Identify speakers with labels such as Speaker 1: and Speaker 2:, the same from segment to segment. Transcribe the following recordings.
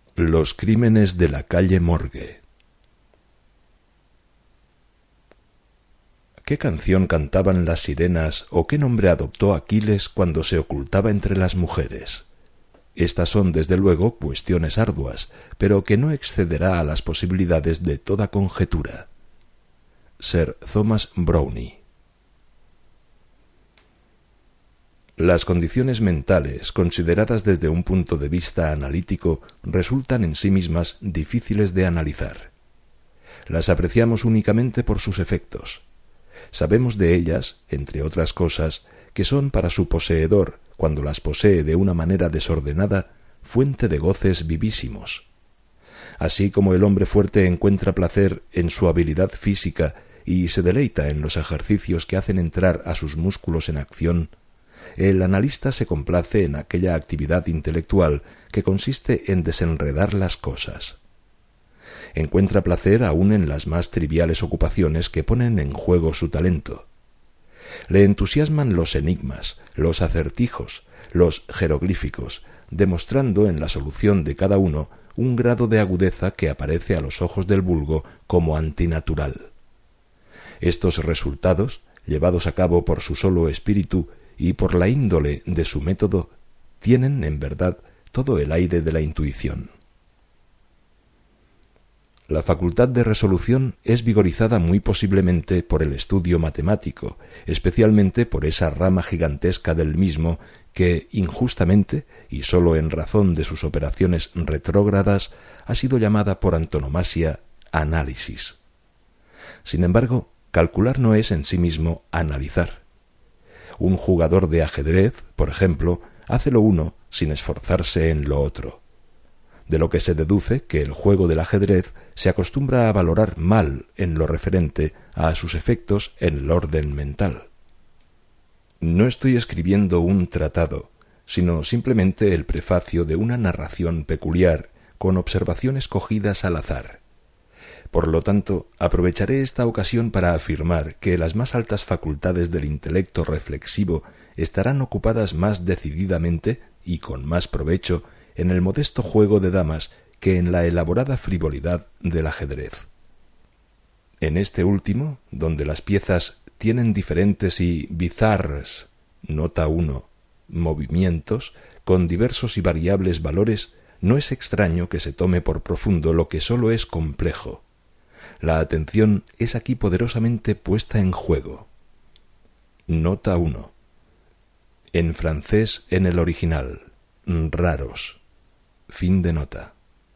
Speaker 1: Los crímenes de la calle Morgue. ¿Qué canción cantaban las sirenas o qué nombre adoptó Aquiles cuando se ocultaba entre las mujeres? Estas son, desde luego, cuestiones arduas, pero que no excederá a las posibilidades de toda conjetura. Sir Thomas Browne. Las condiciones mentales, consideradas desde un punto de vista analítico, resultan en sí mismas difíciles de analizar. Las apreciamos únicamente por sus efectos. Sabemos de ellas, entre otras cosas, que son para su poseedor, cuando las posee de una manera desordenada, fuente de goces vivísimos. Así como el hombre fuerte encuentra placer en su habilidad física y se deleita en los ejercicios que hacen entrar a sus músculos en acción, el analista se complace en aquella actividad intelectual que consiste en desenredar las cosas. Encuentra placer aún en las más triviales ocupaciones que ponen en juego su talento. Le entusiasman los enigmas, los acertijos, los jeroglíficos, demostrando en la solución de cada uno un grado de agudeza que aparece a los ojos del vulgo como antinatural. Estos resultados, llevados a cabo por su solo espíritu y por la índole de su método, tienen, en verdad, todo el aire de la intuición. La facultad de resolución es vigorizada muy posiblemente por el estudio matemático, especialmente por esa rama gigantesca del mismo que, injustamente, y sólo en razón de sus operaciones retrógradas, ha sido llamada por antonomasia análisis. Sin embargo, calcular no es en sí mismo analizar. Un jugador de ajedrez, por ejemplo, hace lo uno sin esforzarse en lo otro. De lo que se deduce que el juego del ajedrez se acostumbra a valorar mal en lo referente a sus efectos en el orden mental. No estoy escribiendo un tratado, sino simplemente el prefacio de una narración peculiar con observaciones cogidas al azar. Por lo tanto, aprovecharé esta ocasión para afirmar que las más altas facultades del intelecto reflexivo estarán ocupadas más decididamente y con más provecho en el modesto juego de damas que en la elaborada frivolidad del ajedrez. En este último, donde las piezas tienen diferentes y bizarres, nota 1, movimientos, con diversos y variables valores, no es extraño que se tome por profundo lo que sólo es complejo. La atención es aquí poderosamente puesta en juego. Nota 1. En francés en el original. Raros. Fin de nota.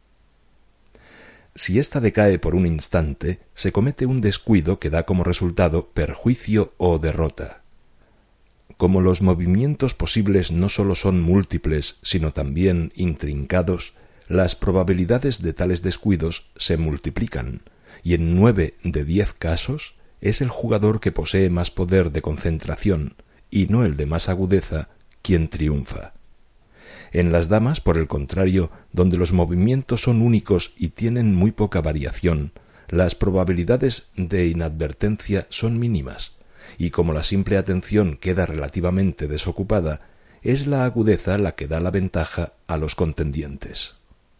Speaker 1: Si ésta decae por un instante, se comete un descuido que da como resultado perjuicio o derrota. Como los movimientos posibles no sólo son múltiples, sino también intrincados, las probabilidades de tales descuidos se multiplican, y en 9 de 10 casos es el jugador que posee más poder de concentración, y no el de más agudeza, quien triunfa. En las damas, por el contrario, donde los movimientos son únicos y tienen muy poca variación, las probabilidades de inadvertencia son mínimas, y como la simple atención queda relativamente desocupada, es la agudeza la que da la ventaja a los contendientes.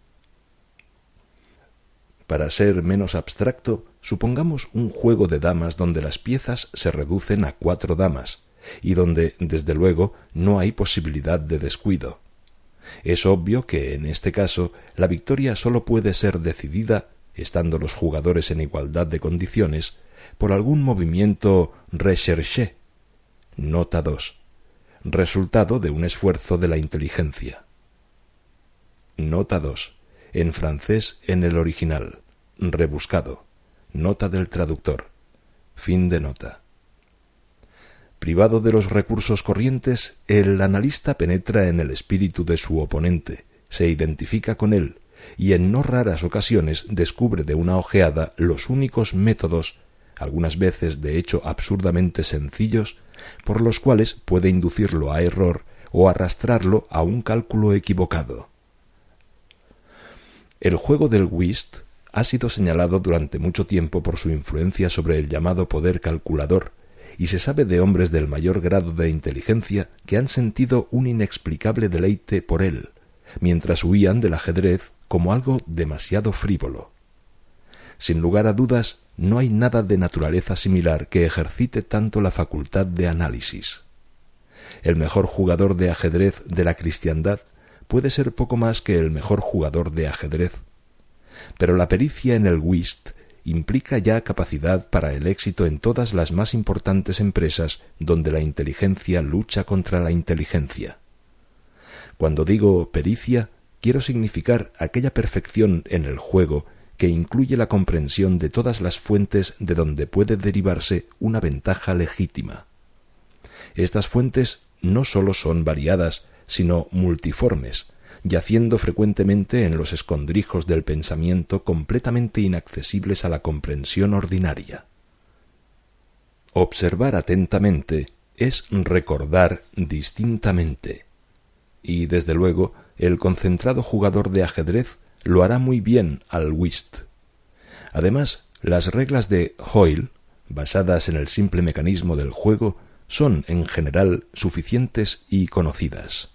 Speaker 1: Para ser menos abstracto, supongamos un juego de damas donde las piezas se reducen a 4 damas, y donde, desde luego, no hay posibilidad de descuido. Es obvio que, en este caso, la victoria sólo puede ser decidida, estando los jugadores en igualdad de condiciones, por algún movimiento recherché. Nota 2. Resultado de un esfuerzo de la inteligencia. Nota 2. En francés en el original. Rebuscado. Nota del traductor. Fin de nota. Privado de los recursos corrientes, el analista penetra en el espíritu de su oponente, se identifica con él, y en no raras ocasiones descubre de una ojeada los únicos métodos, algunas veces de hecho absurdamente sencillos, por los cuales puede inducirlo a error o arrastrarlo a un cálculo equivocado. El juego del whist ha sido señalado durante mucho tiempo por su influencia sobre el llamado poder calculador, y se sabe de hombres del mayor grado de inteligencia que han sentido un inexplicable deleite por él, mientras huían del ajedrez como algo demasiado frívolo. Sin lugar a dudas, no hay nada de naturaleza similar que ejercite tanto la facultad de análisis. El mejor jugador de ajedrez de la cristiandad puede ser poco más que el mejor jugador de ajedrez. Pero la pericia en el whist implica ya capacidad para el éxito en todas las más importantes empresas donde la inteligencia lucha contra la inteligencia. Cuando digo pericia, quiero significar aquella perfección en el juego que incluye la comprensión de todas las fuentes de donde puede derivarse una ventaja legítima. Estas fuentes no sólo son variadas, sino multiformes, yaciendo frecuentemente en los escondrijos del pensamiento completamente inaccesibles a la comprensión ordinaria. Observar atentamente es recordar distintamente, y desde luego el concentrado jugador de ajedrez lo hará muy bien al whist. Además, las reglas de Hoyle, basadas en el simple mecanismo del juego, son en general suficientes y conocidas.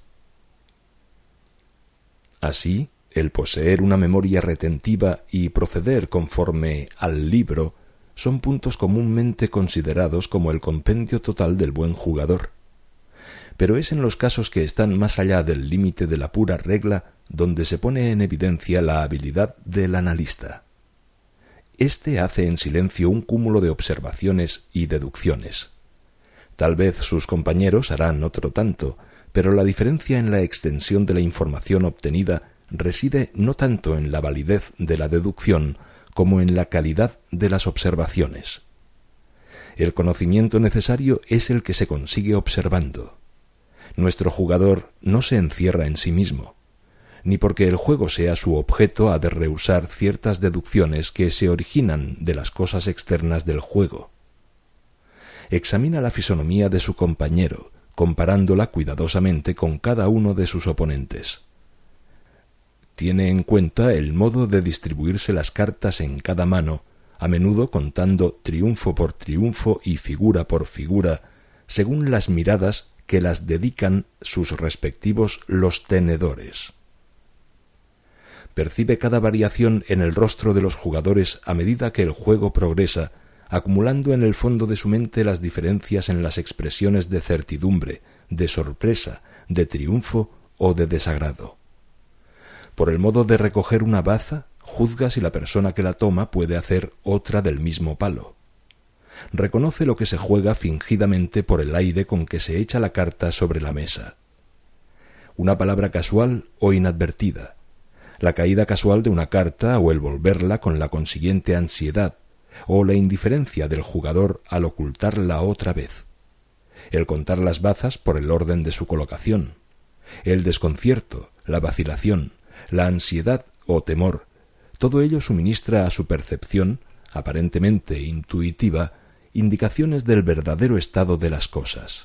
Speaker 1: Así, el poseer una memoria retentiva y proceder conforme al libro son puntos comúnmente considerados como el compendio total del buen jugador. Pero es en los casos que están más allá del límite de la pura regla donde se pone en evidencia la habilidad del analista. Éste hace en silencio un cúmulo de observaciones y deducciones. Tal vez sus compañeros harán otro tanto, pero la diferencia en la extensión de la información obtenida reside no tanto en la validez de la deducción como en la calidad de las observaciones. El conocimiento necesario es el que se consigue observando. Nuestro jugador no se encierra en sí mismo, ni porque el juego sea su objeto ha de rehusar ciertas deducciones que se originan de las cosas externas del juego. Examina la fisonomía de su compañero, comparándola cuidadosamente con cada uno de sus oponentes. Tiene en cuenta el modo de distribuirse las cartas en cada mano, a menudo contando triunfo por triunfo y figura por figura, según las miradas que las dedican sus respectivos los tenedores. Percibe cada variación en el rostro de los jugadores a medida que el juego progresa, acumulando en el fondo de su mente las diferencias en las expresiones de certidumbre, de sorpresa, de triunfo o de desagrado. Por el modo de recoger una baza, juzga si la persona que la toma puede hacer otra del mismo palo. Reconoce lo que se juega fingidamente por el aire con que se echa la carta sobre la mesa. Una palabra casual o inadvertida, la caída casual de una carta o el volverla con la consiguiente ansiedad, o la indiferencia del jugador al ocultarla otra vez, el contar las bazas por el orden de su colocación, el desconcierto, la vacilación, la ansiedad o temor, todo ello suministra a su percepción, aparentemente intuitiva, indicaciones del verdadero estado de las cosas.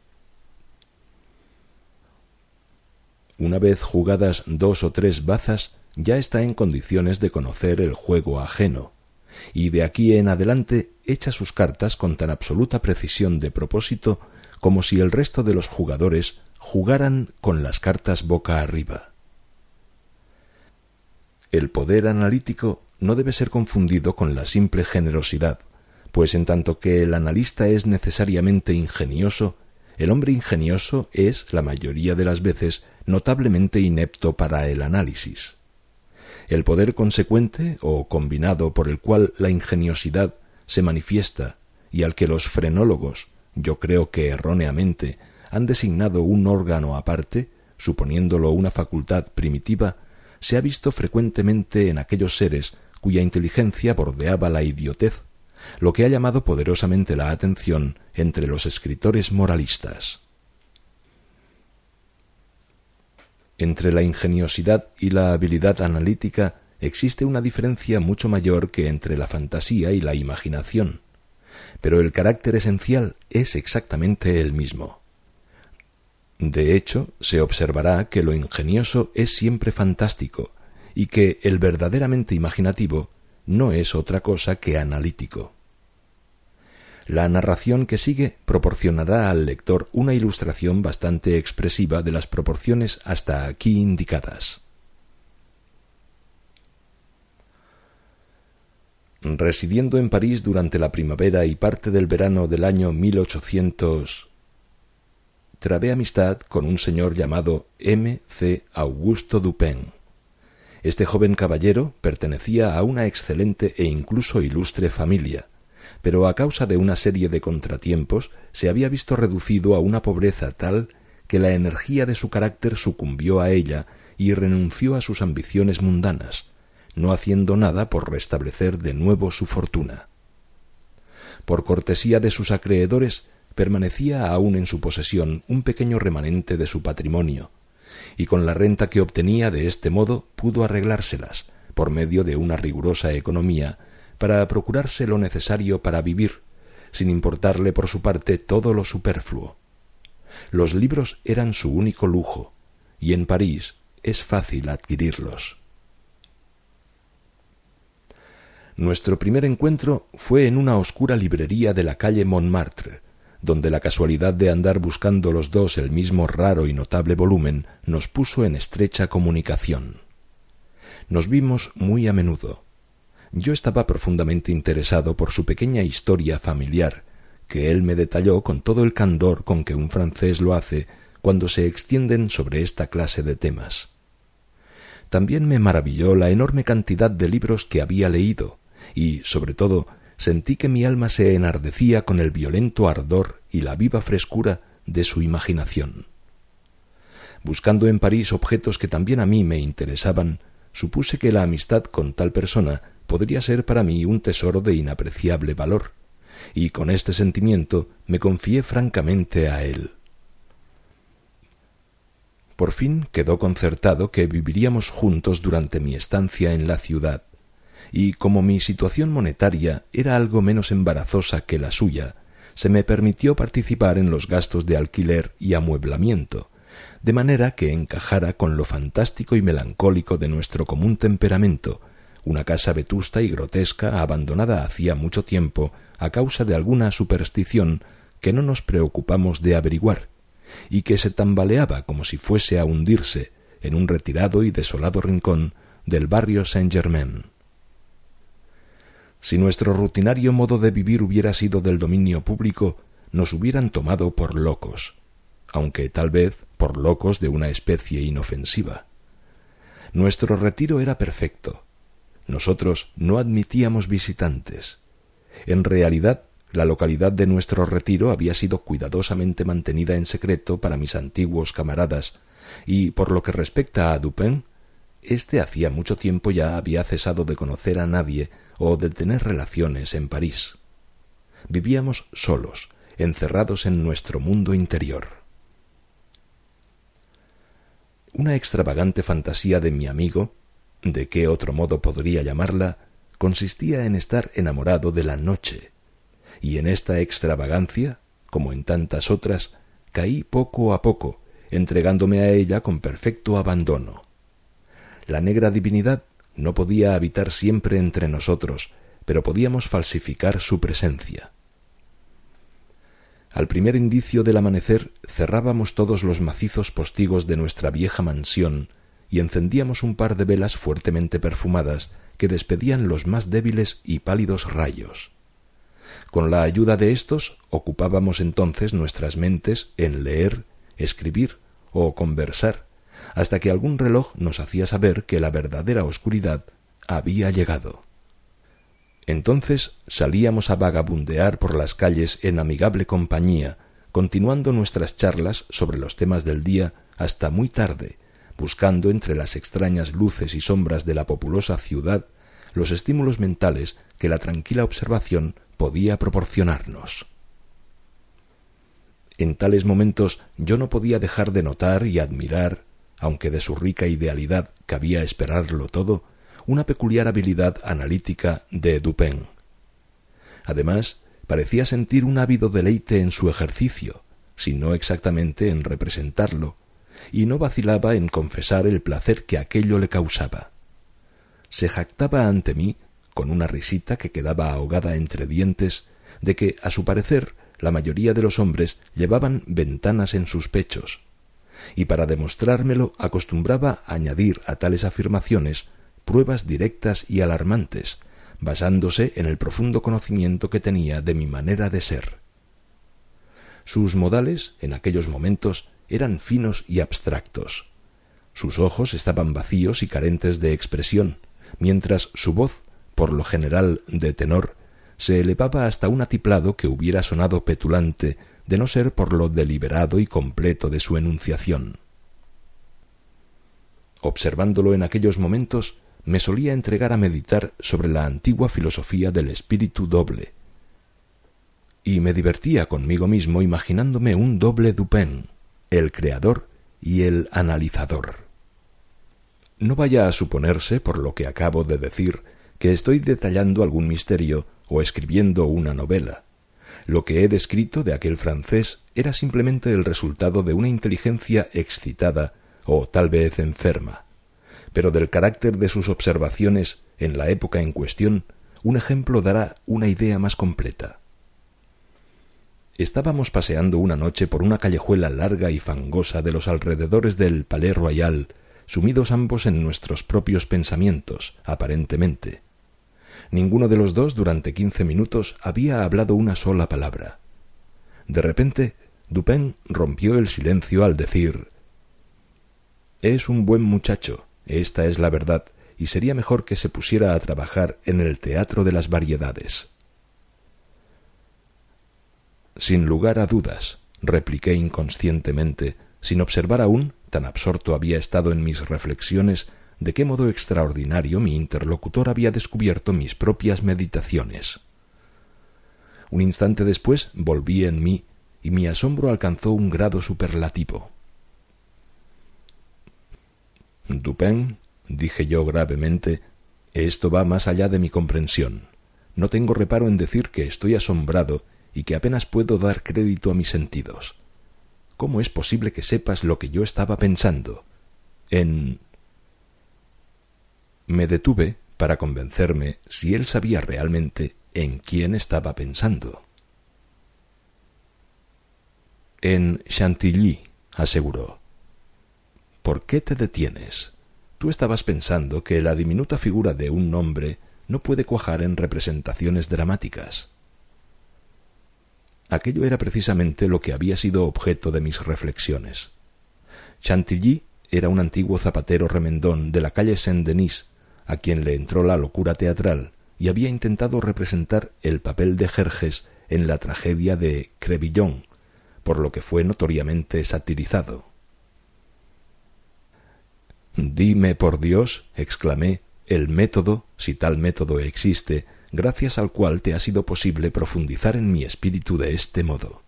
Speaker 1: Una vez jugadas 2 o 3 bazas, ya está en condiciones de conocer el juego ajeno, y de aquí en adelante echa sus cartas con tan absoluta precisión de propósito como si el resto de los jugadores jugaran con las cartas boca arriba. El poder analítico no debe ser confundido con la simple generosidad, pues en tanto que el analista es necesariamente ingenioso, el hombre ingenioso es, la mayoría de las veces, notablemente inepto para el análisis. El poder consecuente o combinado por el cual la ingeniosidad se manifiesta y al que los frenólogos, yo creo que erróneamente, han designado un órgano aparte, suponiéndolo una facultad primitiva, se ha visto frecuentemente en aquellos seres cuya inteligencia bordeaba la idiotez, lo que ha llamado poderosamente la atención entre los escritores moralistas. Entre la ingeniosidad y la habilidad analítica existe una diferencia mucho mayor que entre la fantasía y la imaginación, pero el carácter esencial es exactamente el mismo. De hecho, se observará que lo ingenioso es siempre fantástico y que el verdaderamente imaginativo no es otra cosa que analítico. La narración que sigue proporcionará al lector una ilustración bastante expresiva de las proporciones hasta aquí indicadas. Residiendo en París durante la primavera y parte del verano del año 1800, trabé amistad con un señor llamado M. C. Augusto Dupin. Este joven caballero pertenecía a una excelente e incluso ilustre familia, pero a causa de una serie de contratiempos se había visto reducido a una pobreza tal que la energía de su carácter sucumbió a ella y renunció a sus ambiciones mundanas, no haciendo nada por restablecer de nuevo su fortuna. Por cortesía de sus acreedores, permanecía aún en su posesión un pequeño remanente de su patrimonio, y con la renta que obtenía de este modo pudo arreglárselas, por medio de una rigurosa economía, para procurarse lo necesario para vivir, sin importarle por su parte todo lo superfluo. Los libros eran su único lujo, y en París es fácil adquirirlos. Nuestro primer encuentro fue en una oscura librería de la calle Montmartre, donde la casualidad de andar buscando los dos el mismo raro y notable volumen nos puso en estrecha comunicación. Nos vimos muy a menudo. Yo estaba profundamente interesado por su pequeña historia familiar, que él me detalló con todo el candor con que un francés lo hace cuando se extienden sobre esta clase de temas. También me maravilló la enorme cantidad de libros que había leído, y, sobre todo, sentí que mi alma se enardecía con el violento ardor y la viva frescura de su imaginación. Buscando en París objetos que también a mí me interesaban, supuse que la amistad con tal persona podría ser para mí un tesoro de inapreciable valor, y con este sentimiento me confié francamente a él. Por fin quedó concertado que viviríamos juntos durante mi estancia en la ciudad, y como mi situación monetaria era algo menos embarazosa que la suya, se me permitió participar en los gastos de alquiler y amueblamiento, de manera que encajara con lo fantástico y melancólico de nuestro común temperamento, una casa vetusta y grotesca abandonada hacía mucho tiempo a causa de alguna superstición que no nos preocupamos de averiguar, y que se tambaleaba como si fuese a hundirse en un retirado y desolado rincón del barrio Saint-Germain. Si nuestro rutinario modo de vivir hubiera sido del dominio público, nos hubieran tomado por locos, aunque tal vez por locos de una especie inofensiva. Nuestro retiro era perfecto. Nosotros no admitíamos visitantes. En realidad, la localidad de nuestro retiro había sido cuidadosamente mantenida en secreto para mis antiguos camaradas, y por lo que respecta a Dupin, éste hacía mucho tiempo ya había cesado de conocer a nadie o de tener relaciones en París. Vivíamos solos, encerrados en nuestro mundo interior. Una extravagante fantasía de mi amigo, ¿de qué otro modo podría llamarla?, consistía en estar enamorado de la noche, y en esta extravagancia, como en tantas otras, caí poco a poco, entregándome a ella con perfecto abandono. La negra divinidad no podía habitar siempre entre nosotros, pero podíamos falsificar su presencia. Al primer indicio del amanecer cerrábamos todos los macizos postigos de nuestra vieja mansión y encendíamos un par de velas fuertemente perfumadas que despedían los más débiles y pálidos rayos. Con la ayuda de éstos ocupábamos entonces nuestras mentes en leer, escribir o conversar, hasta que algún reloj nos hacía saber que la verdadera oscuridad había llegado. Entonces salíamos a vagabundear por las calles en amigable compañía, continuando nuestras charlas sobre los temas del día hasta muy tarde, buscando entre las extrañas luces y sombras de la populosa ciudad los estímulos mentales que la tranquila observación podía proporcionarnos. En tales momentos yo no podía dejar de notar y admirar, aunque de su rica idealidad cabía esperarlo todo, una peculiar habilidad analítica de Dupin. Además, parecía sentir un ávido deleite en su ejercicio, si no exactamente en representarlo, y no vacilaba en confesar el placer que aquello le causaba. Se jactaba ante mí, con una risita que quedaba ahogada entre dientes, de que, a su parecer, la mayoría de los hombres llevaban ventanas en sus pechos, y para demostrármelo acostumbraba añadir a tales afirmaciones pruebas directas y alarmantes, basándose en el profundo conocimiento que tenía de mi manera de ser. Sus modales, en aquellos momentos, eran finos y abstractos. Sus ojos estaban vacíos y carentes de expresión, mientras su voz, por lo general de tenor, se elevaba hasta un atiplado que hubiera sonado petulante de no ser por lo deliberado y completo de su enunciación. Observándolo en aquellos momentos, me solía entregar a meditar sobre la antigua filosofía del espíritu doble, y me divertía conmigo mismo imaginándome un doble Dupin, el creador y el analizador. No vaya a suponerse, por lo que acabo de decir, que estoy detallando algún misterio o escribiendo una novela. Lo que he descrito de aquel francés era simplemente el resultado de una inteligencia excitada o tal vez enferma, pero del carácter de sus observaciones en la época en cuestión, un ejemplo dará una idea más completa. Estábamos paseando una noche por una callejuela larga y fangosa de los alrededores del Palais Royal, sumidos ambos en nuestros propios pensamientos, aparentemente. Ninguno de los dos durante 15 minutos había hablado una sola palabra. De repente, Dupin rompió el silencio al decir: «Es un buen muchacho, esta es la verdad, y sería mejor que se pusiera a trabajar en el Teatro de las Variedades». «Sin lugar a dudas», repliqué inconscientemente, sin observar aún, tan absorto había estado en mis reflexiones, de qué modo extraordinario mi interlocutor había descubierto mis propias meditaciones. Un instante después volví en mí, y mi asombro alcanzó un grado superlativo. «Dupin», dije yo gravemente, «esto va más allá de mi comprensión. No tengo reparo en decir que estoy asombrado y que apenas puedo dar crédito a mis sentidos. ¿Cómo es posible que sepas lo que yo estaba pensando? Me detuve para convencerme si él sabía realmente en quién estaba pensando. «En Chantilly», aseguró. «¿Por qué te detienes? Tú estabas pensando que la diminuta figura de un hombre no puede cuajar en representaciones dramáticas». Aquello era precisamente lo que había sido objeto de mis reflexiones. Chantilly era un antiguo zapatero remendón de la calle Saint-Denis, a quien le entró la locura teatral y había intentado representar el papel de Jerjes en la tragedia de Crébillon, por lo que fue notoriamente satirizado. «Dime, por Dios», exclamé, «el método, si tal método existe, gracias al cual te ha sido posible profundizar en mi espíritu de este modo».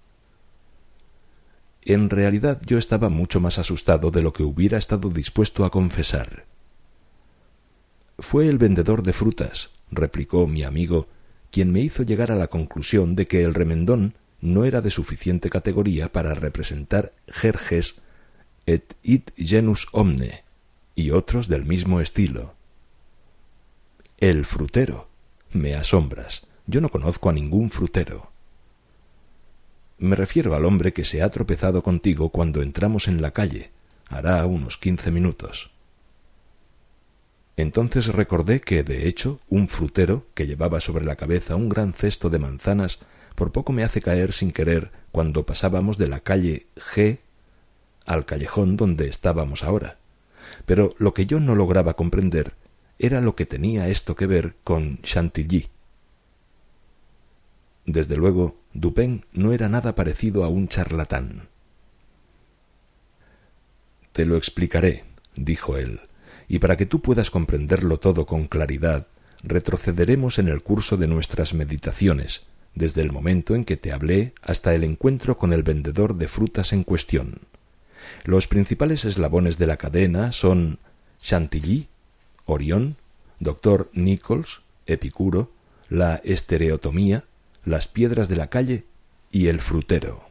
Speaker 1: En realidad yo estaba mucho más asustado de lo que hubiera estado dispuesto a confesar. «Fue el vendedor de frutas», replicó mi amigo, quien me hizo llegar a la conclusión de que el remendón no era de suficiente categoría para representar Jerjes et id genus omne y otros del mismo estilo. «El frutero. Me asombras. Yo no conozco a ningún frutero». «Me refiero al hombre que se ha tropezado contigo cuando entramos en la calle. Hará unos 15 minutos». Entonces recordé que, de hecho, un frutero que llevaba sobre la cabeza un gran cesto de manzanas por poco me hace caer sin querer cuando pasábamos de la calle G al callejón donde estábamos ahora. Pero lo que yo no lograba comprender era lo que tenía esto que ver con Chantilly. Desde luego, Dupin no era nada parecido a un charlatán. «Te lo explicaré», dijo él, «y para que tú puedas comprenderlo todo con claridad, retrocederemos en el curso de nuestras meditaciones, desde el momento en que te hablé hasta el encuentro con el vendedor de frutas en cuestión. Los principales eslabones de la cadena son Chantilly, Orión, Dr. Nichols, Epicuro, la estereotomía, las piedras de la calle y el frutero.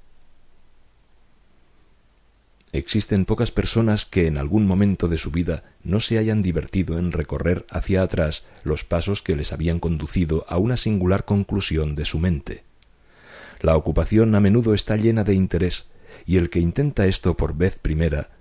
Speaker 1: Existen pocas personas que en algún momento de su vida no se hayan divertido en recorrer hacia atrás los pasos que les habían conducido a una singular conclusión de su mente. La ocupación a menudo está llena de interés, y el que intenta esto por vez primera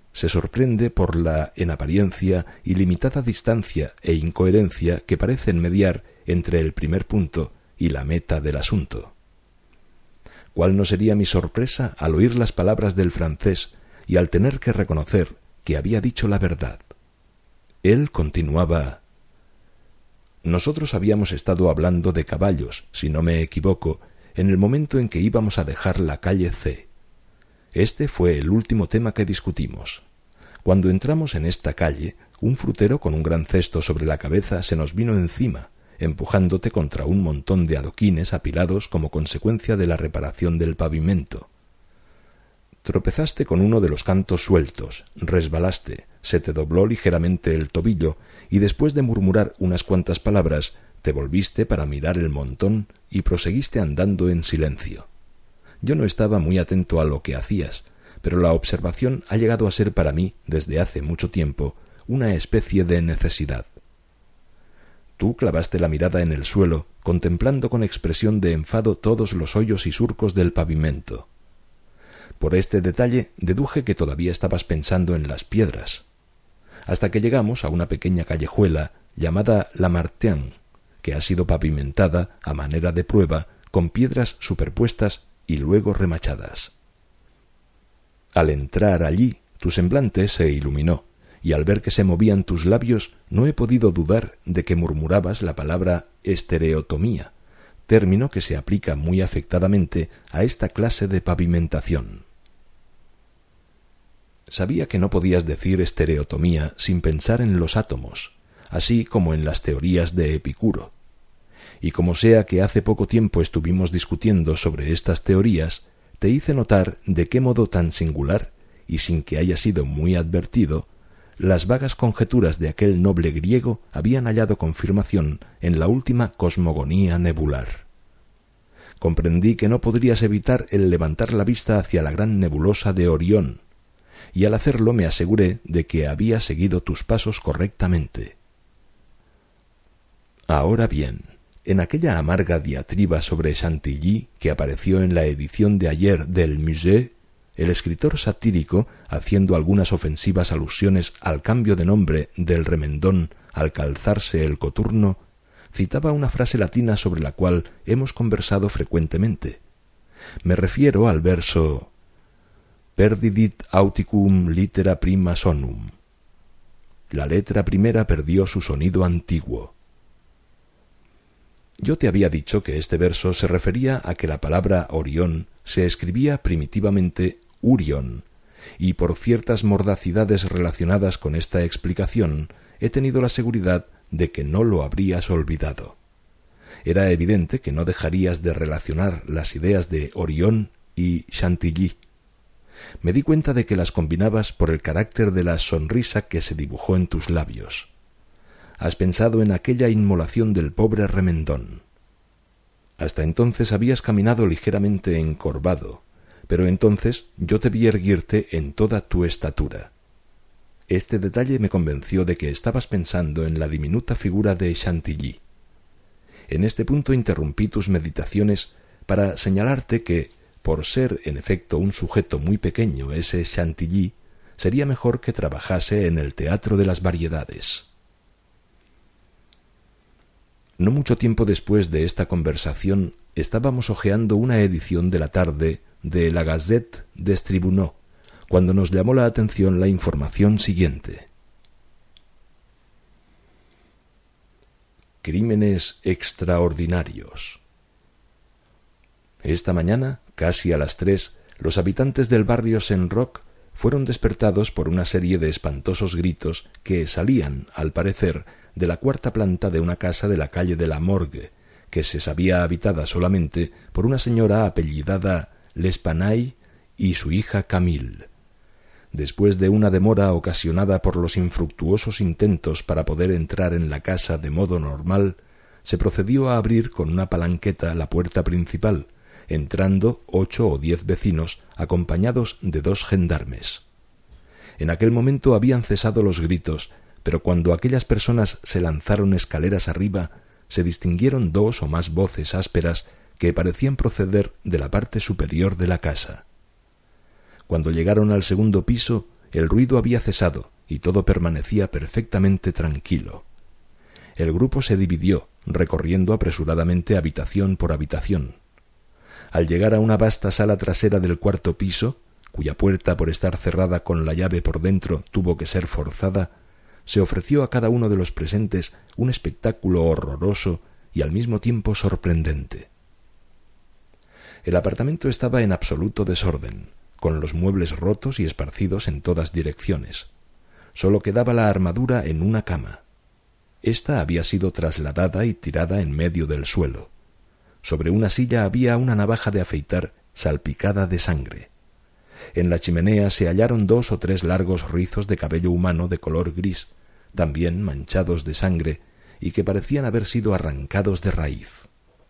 Speaker 1: se sorprende por la, en apariencia, ilimitada distancia e incoherencia que parecen mediar entre el primer punto y la meta del asunto. ¿Cuál no sería mi sorpresa al oír las palabras del francés y al tener que reconocer que había dicho la verdad? Él continuaba: nosotros habíamos estado hablando de caballos, si no me equivoco, en el momento en que íbamos a dejar la calle C. Este fue el último tema que discutimos. Cuando entramos en esta calle, un frutero con un gran cesto sobre la cabeza se nos vino encima, empujándote contra un montón de adoquines apilados como consecuencia de la reparación del pavimento. Tropezaste con uno de los cantos sueltos, resbalaste, se te dobló ligeramente el tobillo y después de murmurar unas cuantas palabras, te volviste para mirar el montón y proseguiste andando en silencio. Yo no estaba muy atento a lo que hacías, pero la observación ha llegado a ser para mí, desde hace mucho tiempo, una especie de necesidad. Tú clavaste la mirada en el suelo, contemplando con expresión de enfado todos los hoyos y surcos del pavimento. Por este detalle deduje que todavía estabas pensando en las piedras, hasta que llegamos a una pequeña callejuela llamada Lamartine, que ha sido pavimentada, a manera de prueba, con piedras superpuestas y luego remachadas. Al entrar allí, tu semblante se iluminó, y al ver que se movían tus labios, no he podido dudar de que murmurabas la palabra estereotomía, término que se aplica muy afectadamente a esta clase de pavimentación. Sabía que no podías decir estereotomía sin pensar en los átomos, así como en las teorías de Epicuro. Y como sea que hace poco tiempo estuvimos discutiendo sobre estas teorías, te hice notar de qué modo tan singular, y sin que haya sido muy advertido, las vagas conjeturas de aquel noble griego habían hallado confirmación en la última cosmogonía nebular. Comprendí que no podrías evitar el levantar la vista hacia la gran nebulosa de Orión, y al hacerlo me aseguré de que había seguido tus pasos correctamente. Ahora bien, en aquella amarga diatriba sobre Chantilly que apareció en la edición de ayer del Musée, el escritor satírico, haciendo algunas ofensivas alusiones al cambio de nombre del remendón al calzarse el coturno, citaba una frase latina sobre la cual hemos conversado frecuentemente. Me refiero al verso «Perdidit auticum litera prima sonum». La letra primera perdió su sonido antiguo. Yo te había dicho que este verso se refería a que la palabra Orión se escribía primitivamente Urión, y por ciertas mordacidades relacionadas con esta explicación he tenido la seguridad de que no lo habrías olvidado. Era evidente que no dejarías de relacionar las ideas de Orión y Chantilly. Me di cuenta de que las combinabas por el carácter de la sonrisa que se dibujó en tus labios. Has pensado en aquella inmolación del pobre remendón. Hasta entonces habías caminado ligeramente encorvado, pero entonces yo te vi erguirte en toda tu estatura. Este detalle me convenció de que estabas pensando en la diminuta figura de Chantilly. En este punto interrumpí tus meditaciones para señalarte que, por ser en efecto un sujeto muy pequeño ese Chantilly, sería mejor que trabajase en el teatro de las variedades. No mucho tiempo después de esta conversación estábamos hojeando una edición de la tarde de la Gazette des Tribunaux, cuando nos llamó la atención la información siguiente. Crímenes extraordinarios. Esta mañana, casi a las 3, los habitantes del barrio Saint-Roch fueron despertados por una serie de espantosos gritos que salían, al parecer, de la cuarta planta de una casa de la calle de la Morgue, que se sabía habitada solamente por una señora apellidada L'Espanaye y su hija Camille. Después de una demora ocasionada por los infructuosos intentos para poder entrar en la casa de modo normal, se procedió a abrir con una palanqueta la puerta principal, entrando 8 o 10 vecinos acompañados de 2 gendarmes. En aquel momento habían cesado los gritos, pero cuando aquellas personas se lanzaron escaleras arriba, se distinguieron 2 o más voces ásperas que parecían proceder de la parte superior de la casa. Cuando llegaron al segundo piso el ruido había cesado y todo permanecía perfectamente tranquilo. El grupo se dividió, recorriendo apresuradamente habitación por habitación. Al llegar a una vasta sala trasera del cuarto piso, cuya puerta, por estar cerrada con la llave por dentro, tuvo que ser forzada, se ofreció a cada uno de los presentes un espectáculo horroroso y al mismo tiempo sorprendente. El apartamento estaba en absoluto desorden, con los muebles rotos y esparcidos en todas direcciones. Sólo quedaba la armadura en una cama. Esta había sido trasladada y tirada en medio del suelo. Sobre una silla había una navaja de afeitar salpicada de sangre. En la chimenea se hallaron 2 o 3 largos rizos de cabello humano de color gris, también manchados de sangre y que parecían haber sido arrancados de raíz.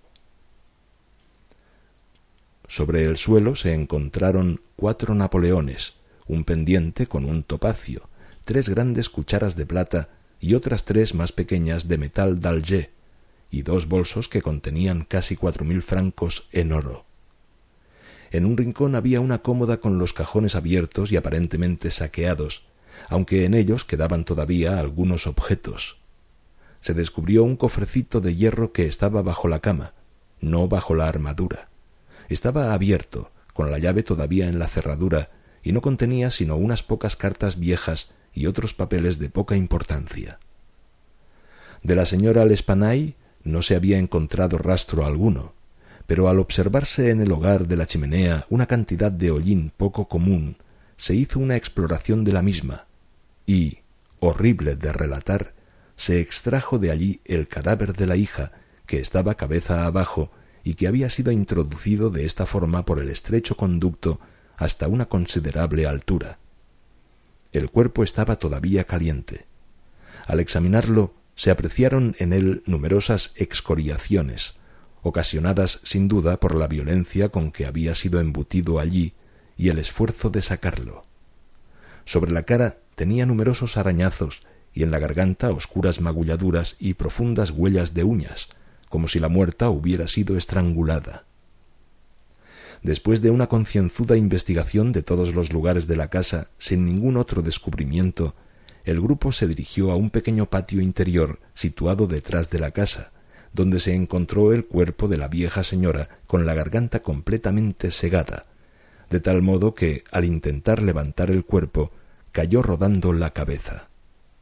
Speaker 1: Sobre el suelo se encontraron 4 napoleones, un pendiente con un topacio, 3 grandes cucharas de plata y otras 3 más pequeñas de metal d'Alger, y 2 bolsos que contenían casi 4.000 francos en oro. En un rincón había una cómoda con los cajones abiertos y aparentemente saqueados, aunque en ellos quedaban todavía algunos objetos. Se descubrió un cofrecito de hierro que estaba bajo la cama, no bajo la armadura. Estaba abierto, con la llave todavía en la cerradura, y no contenía sino unas pocas cartas viejas y otros papeles de poca importancia. De la señora L'Espanaye no se había encontrado rastro alguno, pero al observarse en el hogar de la chimenea una cantidad de hollín poco común, se hizo una exploración de la misma, y, horrible de relatar, se extrajo de allí el cadáver de la hija, que estaba cabeza abajo y que había sido introducido de esta forma por el estrecho conducto hasta una considerable altura. El cuerpo estaba todavía caliente. Al examinarlo, se apreciaron en él numerosas excoriaciones, ocasionadas sin duda por la violencia con que había sido embutido allí y el esfuerzo de sacarlo. Sobre la cara tenía numerosos arañazos y en la garganta oscuras magulladuras y profundas huellas de uñas, como si la muerta hubiera sido estrangulada. Después de una concienzuda investigación de todos los lugares de la casa, sin ningún otro descubrimiento, el grupo se dirigió a un pequeño patio interior situado detrás de la casa, donde se encontró el cuerpo de la vieja señora con la garganta completamente segada, de tal modo que, al intentar levantar el cuerpo, cayó rodando la cabeza.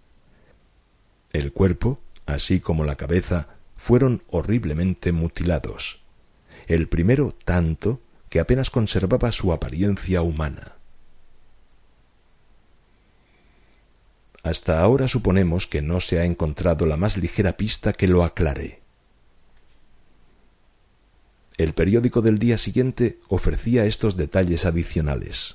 Speaker 1: El cuerpo, así como la cabeza, fueron horriblemente mutilados. El primero tanto que apenas conservaba su apariencia humana. Hasta ahora suponemos que no se ha encontrado la más ligera pista que lo aclare. El periódico del día siguiente ofrecía estos detalles adicionales.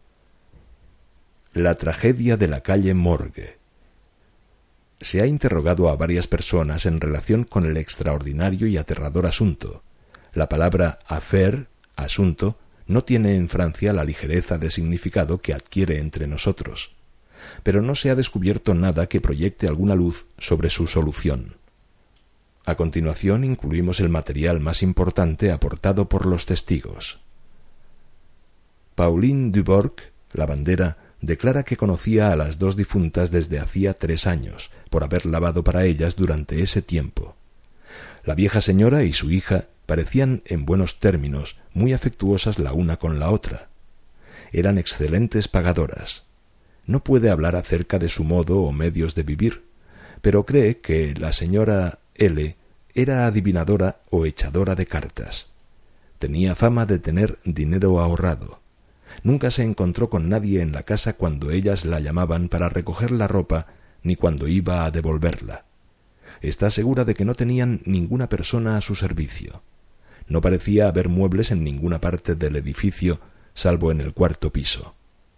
Speaker 1: La tragedia de la calle Morgue. Se ha interrogado a varias personas en relación con el extraordinario y aterrador asunto. La palabra affaire, asunto, no tiene en Francia la ligereza de significado que adquiere entre nosotros, pero no se ha descubierto nada que proyecte alguna luz sobre su solución. A continuación incluimos el material más importante aportado por los testigos. Pauline Dubourg, lavandera, declara que conocía a las 2 difuntas desde hacía 3 años, por haber lavado para ellas durante ese tiempo. La vieja señora y su hija parecían en buenos términos, muy afectuosas la una con la otra. Eran excelentes pagadoras. No puede hablar acerca de su modo o medios de vivir, pero cree que la señora L. era adivinadora o echadora de cartas. Tenía fama de tener dinero ahorrado. Nunca se encontró con nadie en la casa cuando ellas la llamaban para recoger la ropa ni cuando iba a devolverla. Está segura de que no tenían ninguna persona a su servicio. No parecía haber muebles en ninguna parte del edificio, salvo en el 4º piso.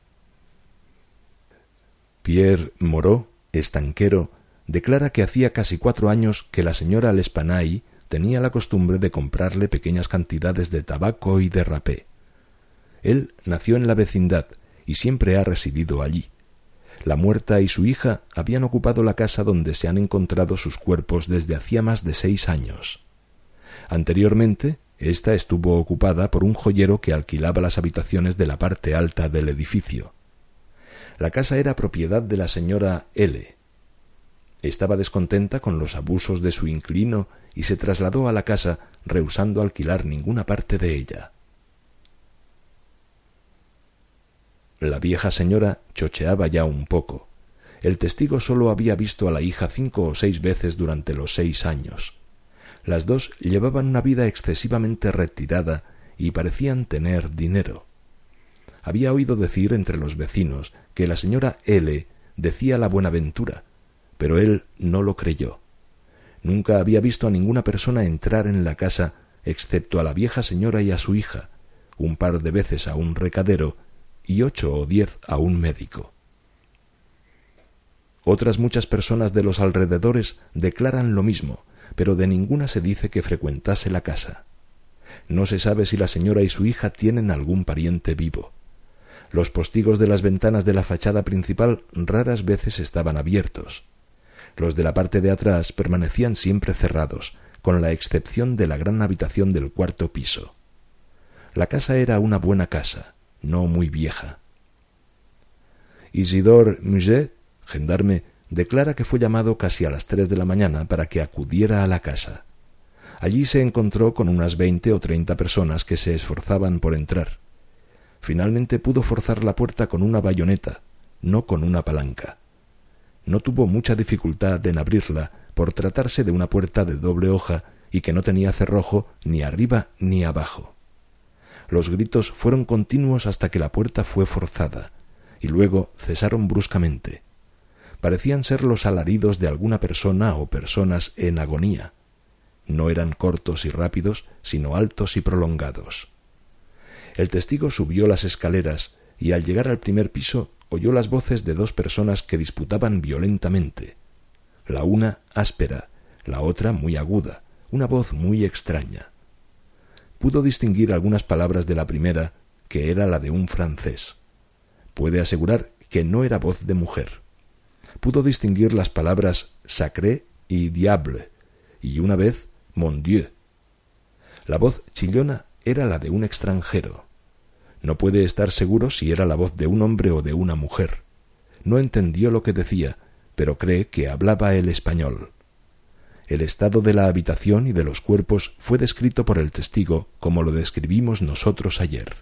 Speaker 1: Pierre Moreau, estanquero, declara que hacía casi 4 años que la señora L'Espanaye tenía la costumbre de comprarle pequeñas cantidades de tabaco y de rapé. Él nació en la vecindad y siempre ha residido allí. La muerta y su hija habían ocupado la casa donde se han encontrado sus cuerpos desde hacía más de 6 años. Anteriormente, ésta estuvo ocupada por un joyero que alquilaba las habitaciones de la parte alta del edificio. La casa era propiedad de la señora L. Estaba descontenta con los abusos de su inquilino y se trasladó a la casa rehusando alquilar ninguna parte de ella. La vieja señora chocheaba ya un poco. El testigo solo había visto a la hija 5 o 6 veces durante los 6 años. Las dos llevaban una vida excesivamente retirada y parecían tener dinero. Había oído decir entre los vecinos que la señora L. decía la buenaventura, pero él no lo creyó. Nunca había visto a ninguna persona entrar en la casa excepto a la vieja señora y a su hija, un par de veces a un recadero y 8 o 10 a un médico. Otras muchas personas de los alrededores declaran lo mismo, pero de ninguna se dice que frecuentase la casa. No se sabe si la señora y su hija tienen algún pariente vivo. Los postigos de las ventanas de la fachada principal raras veces estaban abiertos. Los de la parte de atrás permanecían siempre cerrados, con la excepción de la gran habitación del 4º piso. La casa era una buena casa, no muy vieja. Isidore Muget, gendarme, declara que fue llamado casi a las 3 de la mañana para que acudiera a la casa. Allí se encontró con unas 20 o 30 personas que se esforzaban por entrar. Finalmente pudo forzar la puerta con una bayoneta, no con una palanca. No tuvo mucha dificultad en abrirla por tratarse de una puerta de doble hoja y que no tenía cerrojo ni arriba ni abajo. Los gritos fueron continuos hasta que la puerta fue forzada, y luego cesaron bruscamente. Parecían ser los alaridos de alguna persona o personas en agonía. No eran cortos y rápidos, sino altos y prolongados. El testigo subió las escaleras y al llegar al primer piso oyó las voces de 2 personas que disputaban violentamente. La una áspera, la otra muy aguda, una voz muy extraña. Pudo distinguir algunas palabras de la primera, que era la de un francés. Puede asegurar que no era voz de mujer. Pudo distinguir las palabras sacré y diable, y una vez mon Dieu. La voz chillona era la de un extranjero. No puede estar seguro si era la voz de un hombre o de una mujer. No entendió lo que decía, pero cree que hablaba el español. El estado de la habitación y de los cuerpos fue descrito por el testigo como lo describimos nosotros ayer.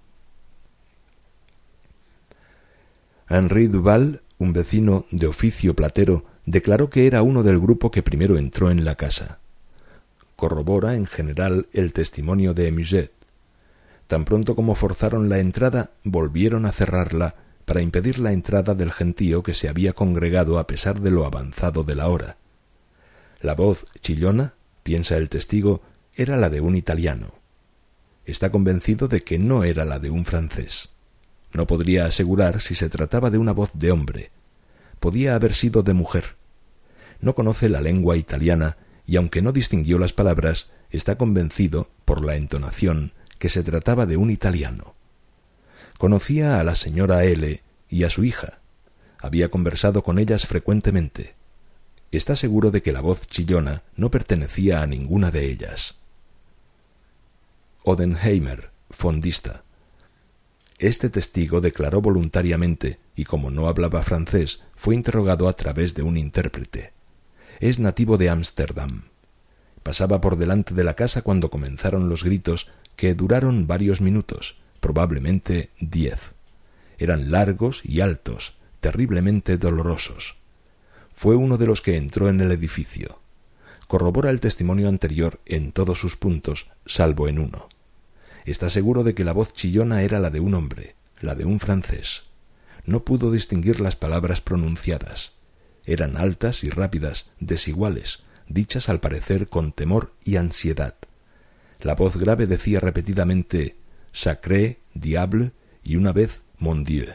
Speaker 1: Henri Duval, un vecino de oficio platero, declaró que era uno del grupo que primero entró en la casa. Corrobora en general el testimonio de Muget. Tan pronto como forzaron la entrada, volvieron a cerrarla para impedir la entrada del gentío que se había congregado a pesar de lo avanzado de la hora. La voz chillona, piensa el testigo, era la de un italiano. Está convencido de que no era la de un francés. No podría asegurar si se trataba de una voz de hombre. Podía haber sido de mujer. No conoce la lengua italiana y aunque no distinguió las palabras, está convencido, por la entonación, que se trataba de un italiano. Conocía a la señora L. y a su hija. Había conversado con ellas frecuentemente. Está seguro de que la voz chillona no pertenecía a ninguna de ellas. Odenheimer, fondista. Este testigo declaró voluntariamente y como no hablaba francés, fue interrogado a través de un intérprete. Es nativo de Ámsterdam. Pasaba por delante de la casa cuando comenzaron los gritos que duraron varios minutos, probablemente 10. Eran largos y altos, terriblemente dolorosos. Fue uno de los que entró en el edificio. Corrobora el testimonio anterior en todos sus puntos, salvo en uno. Está seguro de que la voz chillona era la de un hombre, la de un francés. No pudo distinguir las palabras pronunciadas. Eran altas y rápidas, desiguales, dichas al parecer con temor y ansiedad. La voz grave decía repetidamente «Sacré, diable» y una vez «Mon Dieu».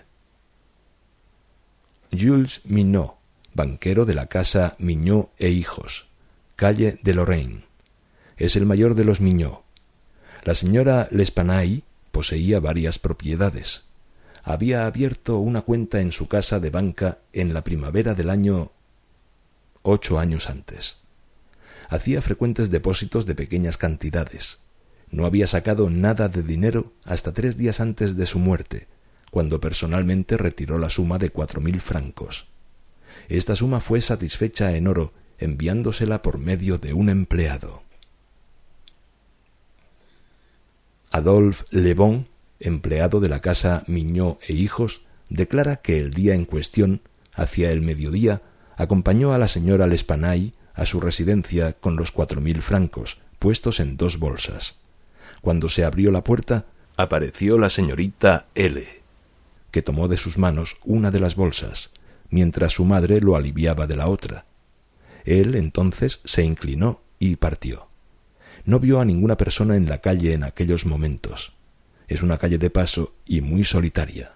Speaker 1: Jules Mignot, banquero de la casa Mignot e Hijos, calle de Lorraine. Es el mayor de los Mignot. La señora L'Espanaye poseía varias propiedades. Había abierto una cuenta en su casa de banca en la primavera del año 8 años antes. Hacía frecuentes depósitos de pequeñas cantidades. No había sacado nada de dinero hasta 3 días antes de su muerte, cuando personalmente retiró la suma de 4.000 francos. Esta suma fue satisfecha en oro, enviándosela por medio de un empleado. Adolphe Le Bon, empleado de la casa Mignot e Hijos, declara que el día en cuestión, hacia el mediodía, acompañó a la señora L'Espanaye a su residencia con los 4.000 francos, puestos en 2 bolsas. Cuando se abrió la puerta, apareció la señorita L., que tomó de sus manos una de las bolsas, mientras su madre lo aliviaba de la otra. Él entonces se inclinó y partió. No vio a ninguna persona en la calle en aquellos momentos. Es una calle de paso y muy solitaria.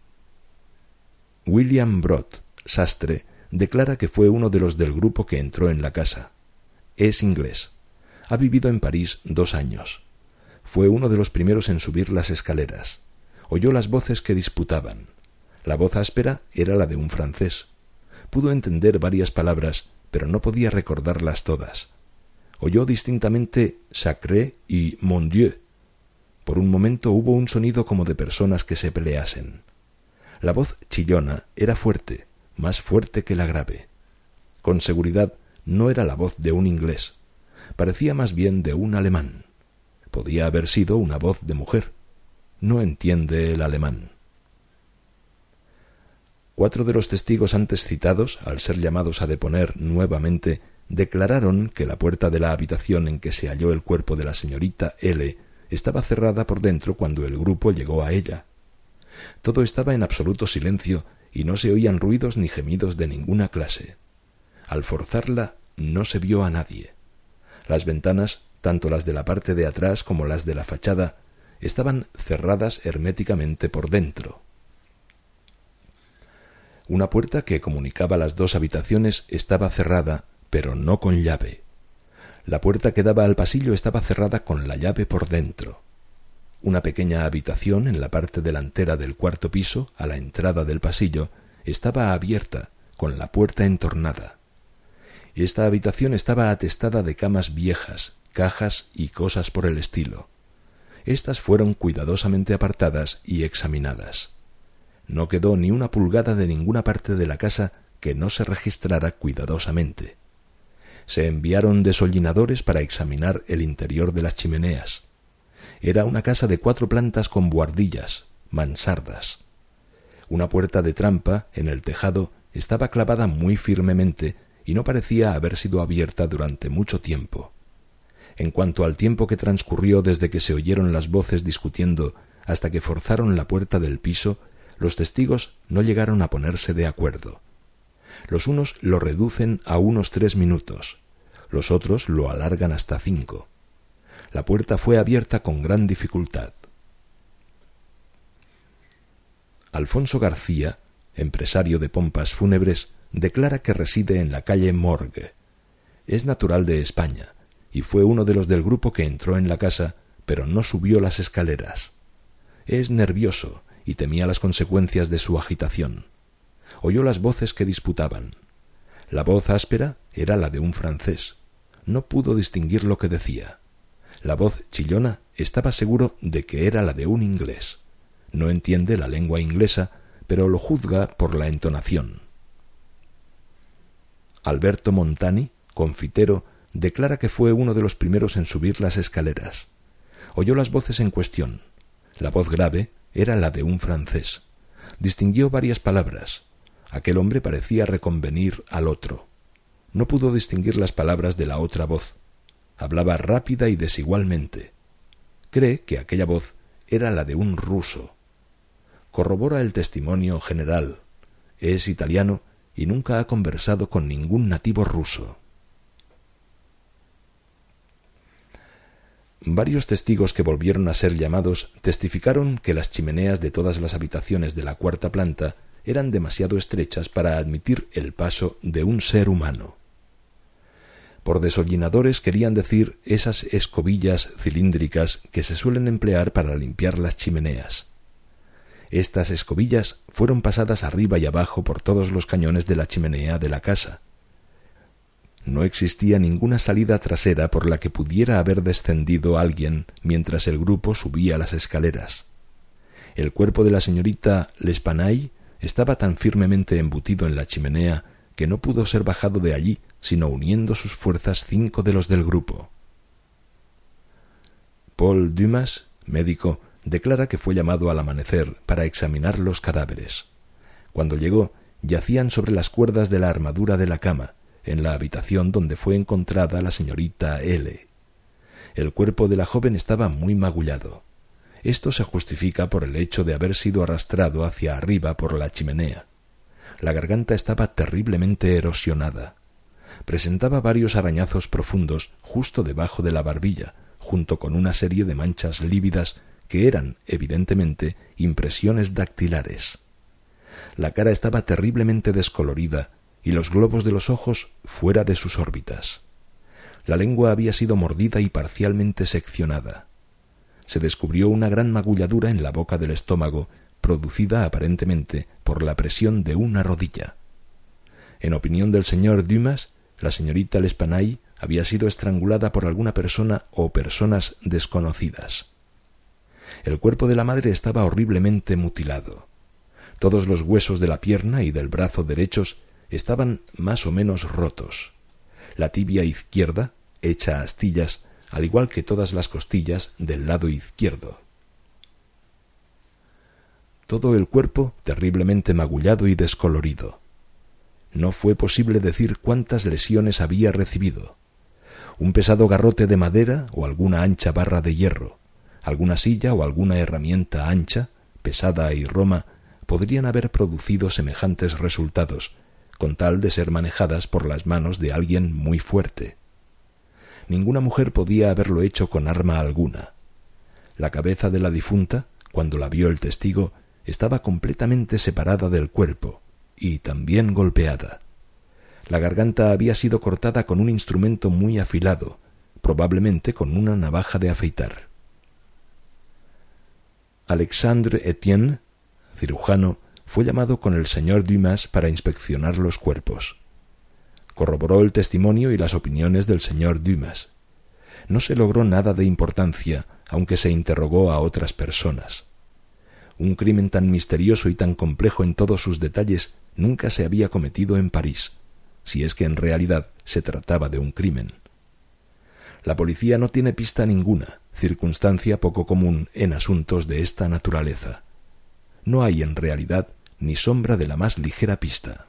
Speaker 1: William Brott, sastre, declara que fue uno de los del grupo que entró en la casa. Es inglés. Ha vivido en París 2 años. Fue uno de los primeros en subir las escaleras. Oyó las voces que disputaban. La voz áspera era la de un francés. Pudo entender varias palabras, pero no podía recordarlas todas. Oyó distintamente «sacré» y «mon Dieu». Por un momento hubo un sonido como de personas que se peleasen. La voz chillona era fuerte, más fuerte que la grave. Con seguridad no era la voz de un inglés. Parecía más bien de un alemán. Podía haber sido una voz de mujer. No entiende el alemán. 4 de los testigos antes citados, al ser llamados a deponer nuevamente, declararon que la puerta de la habitación en que se halló el cuerpo de la señorita L. estaba cerrada por dentro cuando el grupo llegó a ella. Todo estaba en absoluto silencio y no se oían ruidos ni gemidos de ninguna clase. Al forzarla no se vio a nadie. Las ventanas, tanto las de la parte de atrás como las de la fachada, estaban cerradas herméticamente por dentro. Una puerta que comunicaba las 2 habitaciones estaba cerrada, pero no con llave. La puerta que daba al pasillo estaba cerrada con la llave por dentro. Una pequeña habitación en la parte delantera del 4º piso, a la entrada del pasillo, estaba abierta, con la puerta entornada. Esta habitación estaba atestada de camas viejas, cajas y cosas por el estilo. Estas fueron cuidadosamente apartadas y examinadas. No quedó ni una pulgada de ninguna parte de la casa que no se registrara cuidadosamente. Se enviaron deshollinadores para examinar el interior de las chimeneas. Era una casa de 4 plantas con buhardillas, mansardas. Una puerta de trampa en el tejado estaba clavada muy firmemente y no parecía haber sido abierta durante mucho tiempo. En cuanto al tiempo que transcurrió desde que se oyeron las voces discutiendo hasta que forzaron la puerta del piso, los testigos no llegaron a ponerse de acuerdo. Los unos lo reducen a unos 3 minutos, los otros lo alargan hasta 5. La puerta fue abierta con gran dificultad. Alfonso García, empresario de pompas fúnebres, declara que reside en la calle Morgue. Es natural de España y fue uno de los del grupo que entró en la casa, pero no subió las escaleras. Es nervioso y temía las consecuencias de su agitación. Oyó las voces que disputaban. La voz áspera era la de un francés. No pudo distinguir lo que decía. La voz chillona estaba seguro de que era la de un inglés. No entiende la lengua inglesa, pero lo juzga por la entonación. Alberto Montani, confitero, declara que fue uno de los primeros en subir las escaleras. Oyó las voces en cuestión. La voz grave era la de un francés. Distinguió varias palabras. Aquel hombre parecía reconvenir al otro. No pudo distinguir las palabras de la otra voz. Hablaba rápida y desigualmente. Cree que aquella voz era la de un ruso. Corrobora el testimonio general. Es italiano y nunca ha conversado con ningún nativo ruso. Varios testigos que volvieron a ser llamados testificaron que las chimeneas de todas las habitaciones de la 4ª planta eran demasiado estrechas para admitir el paso de un ser humano. Por deshollinadores querían decir esas escobillas cilíndricas que se suelen emplear para limpiar las chimeneas. Estas escobillas fueron pasadas arriba y abajo por todos los cañones de la chimenea de la casa. No existía ninguna salida trasera por la que pudiera haber descendido alguien mientras el grupo subía las escaleras. El cuerpo de la señorita L'Espanaye estaba tan firmemente embutido en la chimenea que no pudo ser bajado de allí sino uniendo sus fuerzas 5 de los del grupo. Paul Dumas, médico, declara que fue llamado al amanecer para examinar los cadáveres. Cuando llegó, yacían sobre las cuerdas de la armadura de la cama, en la habitación donde fue encontrada la señorita L. El cuerpo de la joven estaba muy magullado. Esto se justifica por el hecho de haber sido arrastrado hacia arriba por la chimenea. La garganta estaba terriblemente erosionada. Presentaba varios arañazos profundos justo debajo de la barbilla, junto con una serie de manchas lívidas que eran, evidentemente, impresiones dactilares. La cara estaba terriblemente descolorida y los globos de los ojos fuera de sus órbitas. La lengua había sido mordida y parcialmente seccionada. Se descubrió una gran magulladura en la boca del estómago, producida aparentemente por la presión de una rodilla. En opinión del señor Dumas, la señorita L'Espanaye había sido estrangulada por alguna persona o personas desconocidas. El cuerpo de la madre estaba horriblemente mutilado. Todos los huesos de la pierna y del brazo derechos estaban más o menos rotos. La tibia izquierda, hecha astillas, al igual que todas las costillas del lado izquierdo. Todo el cuerpo terriblemente magullado y descolorido. No fue posible decir cuántas lesiones había recibido. Un pesado garrote de madera o alguna ancha barra de hierro, alguna silla o alguna herramienta ancha, pesada y roma, podrían haber producido semejantes resultados, con tal de ser manejadas por las manos de alguien muy fuerte. Ninguna mujer podía haberlo hecho con arma alguna. La cabeza de la difunta, cuando la vio el testigo, estaba completamente separada del cuerpo y también golpeada. La garganta había sido cortada con un instrumento muy afilado, probablemente con una navaja de afeitar. Alexandre Etienne, cirujano, fue llamado con el señor Dumas para inspeccionar los cuerpos. Corroboró el testimonio y las opiniones del señor Dumas. No se logró nada de importancia, aunque se interrogó a otras personas. Un crimen tan misterioso y tan complejo en todos sus detalles nunca se había cometido en París, si es que en realidad se trataba de un crimen. La policía no tiene pista ninguna, circunstancia poco común en asuntos de esta naturaleza. No hay en realidad ni sombra de la más ligera pista.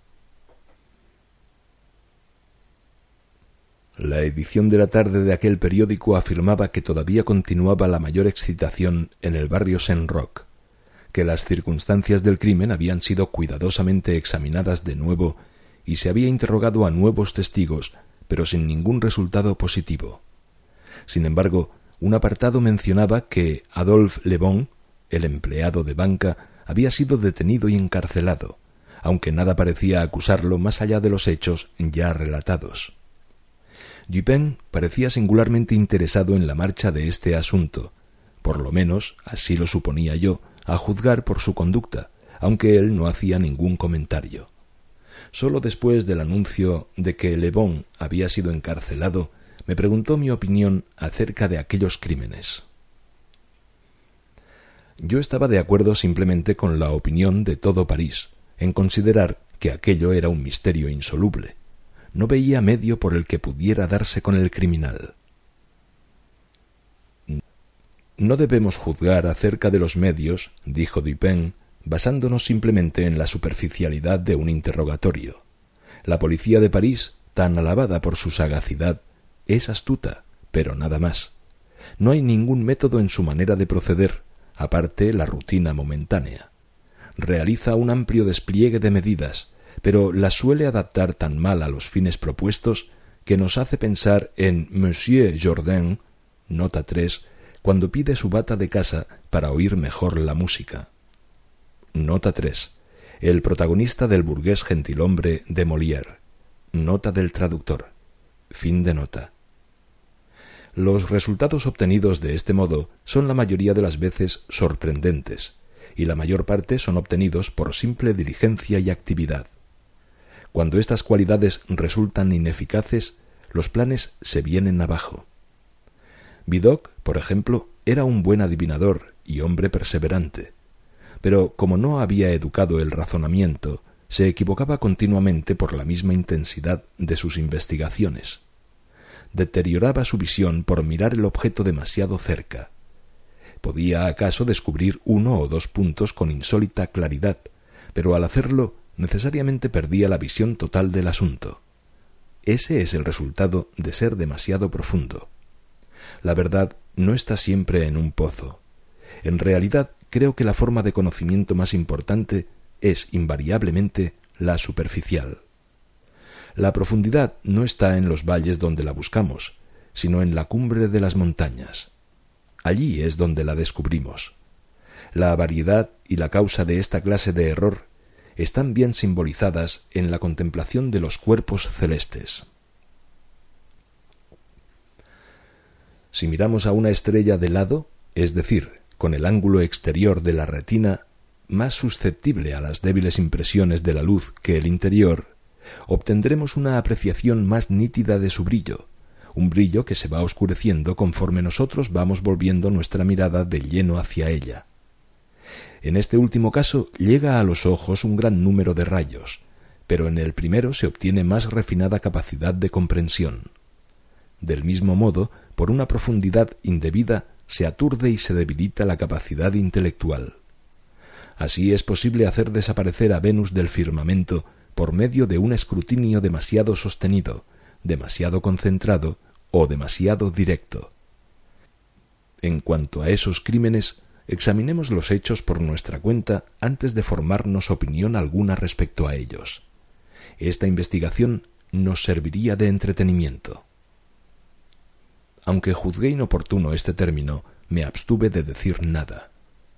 Speaker 1: La edición de la tarde de aquel periódico afirmaba que todavía continuaba la mayor excitación en el barrio Saint-Roch, que las circunstancias del crimen habían sido cuidadosamente examinadas de nuevo y se había interrogado a nuevos testigos, pero sin ningún resultado positivo. Sin embargo, un apartado mencionaba que Adolphe Le Bon, el empleado de banca, había sido detenido y encarcelado, aunque nada parecía acusarlo más allá de los hechos ya relatados. Dupin parecía singularmente interesado en la marcha de este asunto, por lo menos así lo suponía yo, a juzgar por su conducta, aunque él no hacía ningún comentario. Solo después del anuncio de que Le Bon había sido encarcelado, me preguntó mi opinión acerca de aquellos crímenes. Yo estaba de acuerdo simplemente con la opinión de todo París, en considerar que aquello era un misterio insoluble. No veía medio por el que pudiera darse con el criminal. No debemos juzgar acerca de los medios, dijo Dupin, basándonos simplemente en la superficialidad de un interrogatorio. La policía de París, tan alabada por su sagacidad, es astuta, pero nada más. No hay ningún método en su manera de proceder, aparte la rutina momentánea. Realiza un amplio despliegue de medidas, pero las suele adaptar tan mal a los fines propuestos que nos hace pensar en Monsieur Jourdain, nota 3, cuando pide su bata de casa para oír mejor la música. Nota 3. El protagonista del burgués gentilhombre de Molière. Nota del traductor. Fin de nota. Los resultados obtenidos de este modo son la mayoría de las veces sorprendentes, y la mayor parte son obtenidos por simple diligencia y actividad. Cuando estas cualidades resultan ineficaces, los planes se vienen abajo. Vidocq, por ejemplo, era un buen adivinador y hombre perseverante. Pero como no había educado el razonamiento, se equivocaba continuamente por la misma intensidad de sus investigaciones. Deterioraba su visión por mirar el objeto demasiado cerca. Podía acaso descubrir 1 o 2 puntos con insólita claridad, pero al hacerlo necesariamente perdía la visión total del asunto. Ese es el resultado de ser demasiado profundo. La verdad no está siempre en un pozo. En realidad, creo que la forma de conocimiento más importante es invariablemente la superficial. La profundidad no está en los valles donde la buscamos, sino en la cumbre de las montañas. Allí es donde la descubrimos. La variedad y la causa de esta clase de error están bien simbolizadas en la contemplación de los cuerpos celestes. Si miramos a una estrella de lado, es decir, con el ángulo exterior de la retina, más susceptible a las débiles impresiones de la luz que el interior, obtendremos una apreciación más nítida de su brillo, un brillo que se va oscureciendo conforme nosotros vamos volviendo nuestra mirada de lleno hacia ella. En este último caso llega a los ojos un gran número de rayos, pero en el primero se obtiene más refinada capacidad de comprensión. Del mismo modo, por una profundidad indebida se aturde y se debilita la capacidad intelectual. Así es posible hacer desaparecer a Venus del firmamento por medio de un escrutinio demasiado sostenido, demasiado concentrado o demasiado directo. En cuanto a esos crímenes, examinemos los hechos por nuestra cuenta antes de formarnos opinión alguna respecto a ellos. Esta investigación nos serviría de entretenimiento. Aunque juzgué inoportuno este término, me abstuve de decir nada.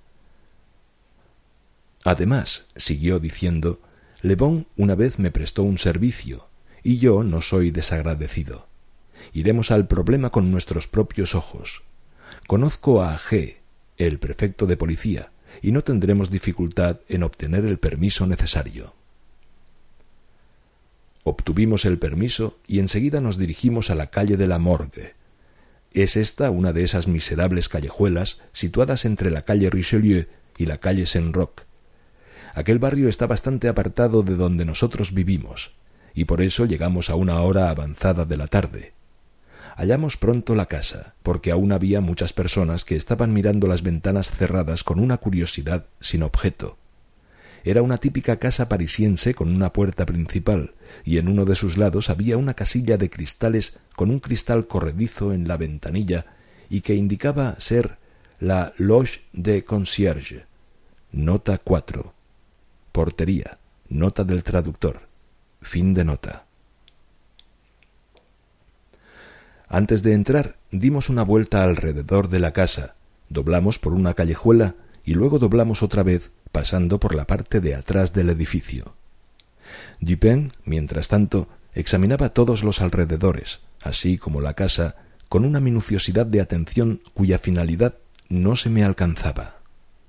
Speaker 1: Además, siguió diciendo, Le Bon una vez me prestó un servicio, y yo no soy desagradecido. Iremos al problema con nuestros propios ojos. Conozco a G., el prefecto de policía, y no tendremos dificultad en obtener el permiso necesario. Obtuvimos el permiso y enseguida nos dirigimos a la calle de la Morgue. Es esta una de esas miserables callejuelas situadas entre la calle Richelieu y la calle Saint-Roch. Aquel barrio está bastante apartado de donde nosotros vivimos, y por eso llegamos a una hora avanzada de la tarde. Hallamos pronto la casa, porque aún había muchas personas que estaban mirando las ventanas cerradas con una curiosidad sin objeto. Era una típica casa parisiense con una puerta principal, y en uno de sus lados había una casilla de cristales con un cristal corredizo en la ventanilla y que indicaba ser la Loge de Concierge. Nota 4. Portería. Nota del traductor. Fin de nota. Antes de entrar, dimos una vuelta alrededor de la casa, doblamos por una callejuela y luego doblamos otra vez, pasando por la parte de atrás del edificio. Dupin, mientras tanto, examinaba todos los alrededores, así como la casa, con una minuciosidad de atención cuya finalidad no se me alcanzaba.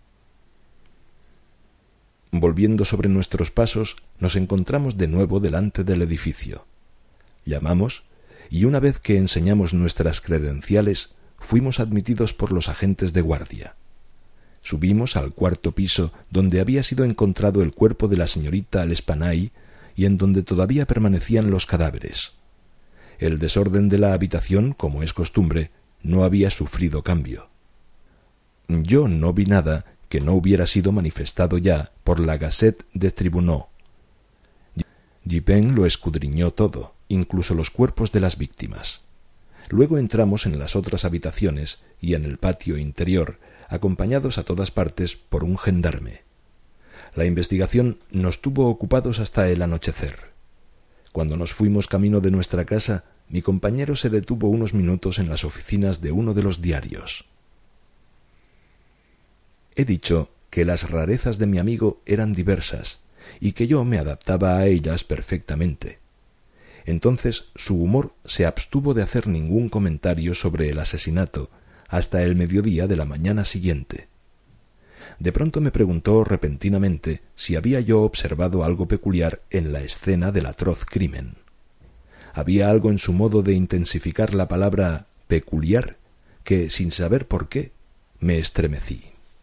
Speaker 1: Volviendo sobre nuestros pasos, nos encontramos de nuevo delante del edificio. Llamamos, y una vez que enseñamos nuestras credenciales, fuimos admitidos por los agentes de guardia. Subimos al 4º piso, donde había sido encontrado el cuerpo de la señorita L'Espanaye y en donde todavía permanecían los cadáveres. El desorden de la habitación, como es costumbre, no había sufrido cambio. Yo no vi nada que no hubiera sido manifestado ya por la Gazette des Tribunaux. Dupin lo escudriñó todo, incluso los cuerpos de las víctimas. Luego entramos en las otras habitaciones y en el patio interior, acompañados a todas partes por un gendarme. La investigación nos tuvo ocupados hasta el anochecer. Cuando nos fuimos camino de nuestra casa, mi compañero se detuvo unos minutos en las oficinas de uno de los diarios. He dicho que las rarezas de mi amigo eran diversas y que yo me adaptaba a ellas perfectamente. Entonces su humor se abstuvo de hacer ningún comentario sobre el asesinato hasta el mediodía de la mañana siguiente. De pronto me preguntó repentinamente si había yo observado algo peculiar en la escena del atroz crimen. Había algo en su modo de intensificar la palabra peculiar que, sin saber por qué, me estremecí.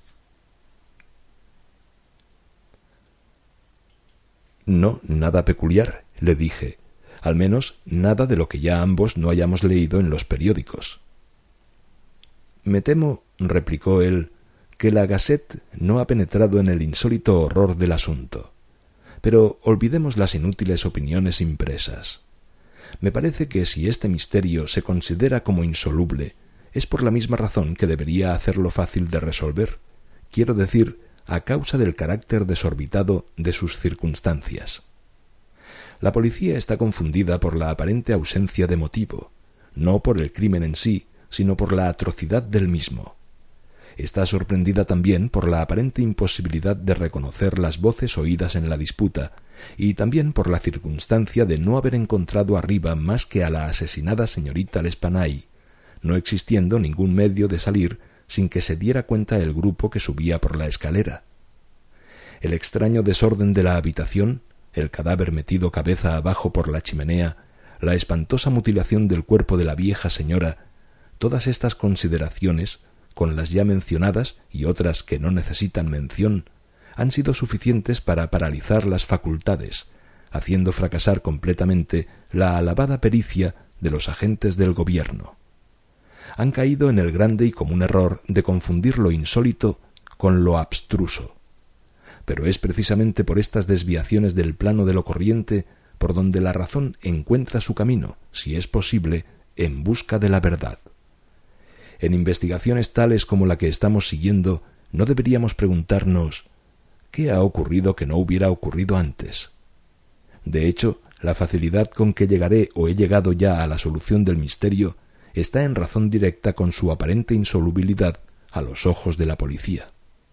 Speaker 1: No, nada peculiar, le dije. Al menos nada de lo que ya ambos no hayamos leído en los periódicos. Me temo, replicó él, que la Gazette no ha penetrado en el insólito horror del asunto. Pero olvidemos las inútiles opiniones impresas. Me parece que si este misterio se considera como insoluble, es por la misma razón que debería hacerlo fácil de resolver, quiero decir, a causa del carácter desorbitado de sus circunstancias. La policía está confundida por la aparente ausencia de motivo, no por el crimen en sí, sino por la atrocidad del mismo. Está sorprendida también por la aparente imposibilidad de reconocer las voces oídas en la disputa, y también por la circunstancia de no haber encontrado arriba más que a la asesinada señorita L'Espanaye, no existiendo ningún medio de salir sin que se diera cuenta el grupo que subía por la escalera. El extraño desorden de la habitación, el cadáver metido cabeza abajo por la chimenea, la espantosa mutilación del cuerpo de la vieja señora, todas estas consideraciones, con las ya mencionadas y otras que no necesitan mención, han sido suficientes para paralizar las facultades, haciendo fracasar completamente la alabada pericia de los agentes del gobierno. Han caído en el grande y común error de confundir lo insólito con lo abstruso. Pero es precisamente por estas desviaciones del plano de lo corriente por donde la razón encuentra su camino, si es posible, en busca de la verdad. En investigaciones tales como la que estamos siguiendo, no deberíamos preguntarnos ¿qué ha ocurrido que no hubiera ocurrido antes? De hecho, la facilidad con que llegaré o he llegado ya a la solución del misterio está en razón directa con su aparente insolubilidad a los ojos de la policía.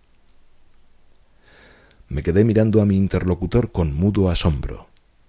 Speaker 1: Me quedé mirando a mi interlocutor con mudo asombro.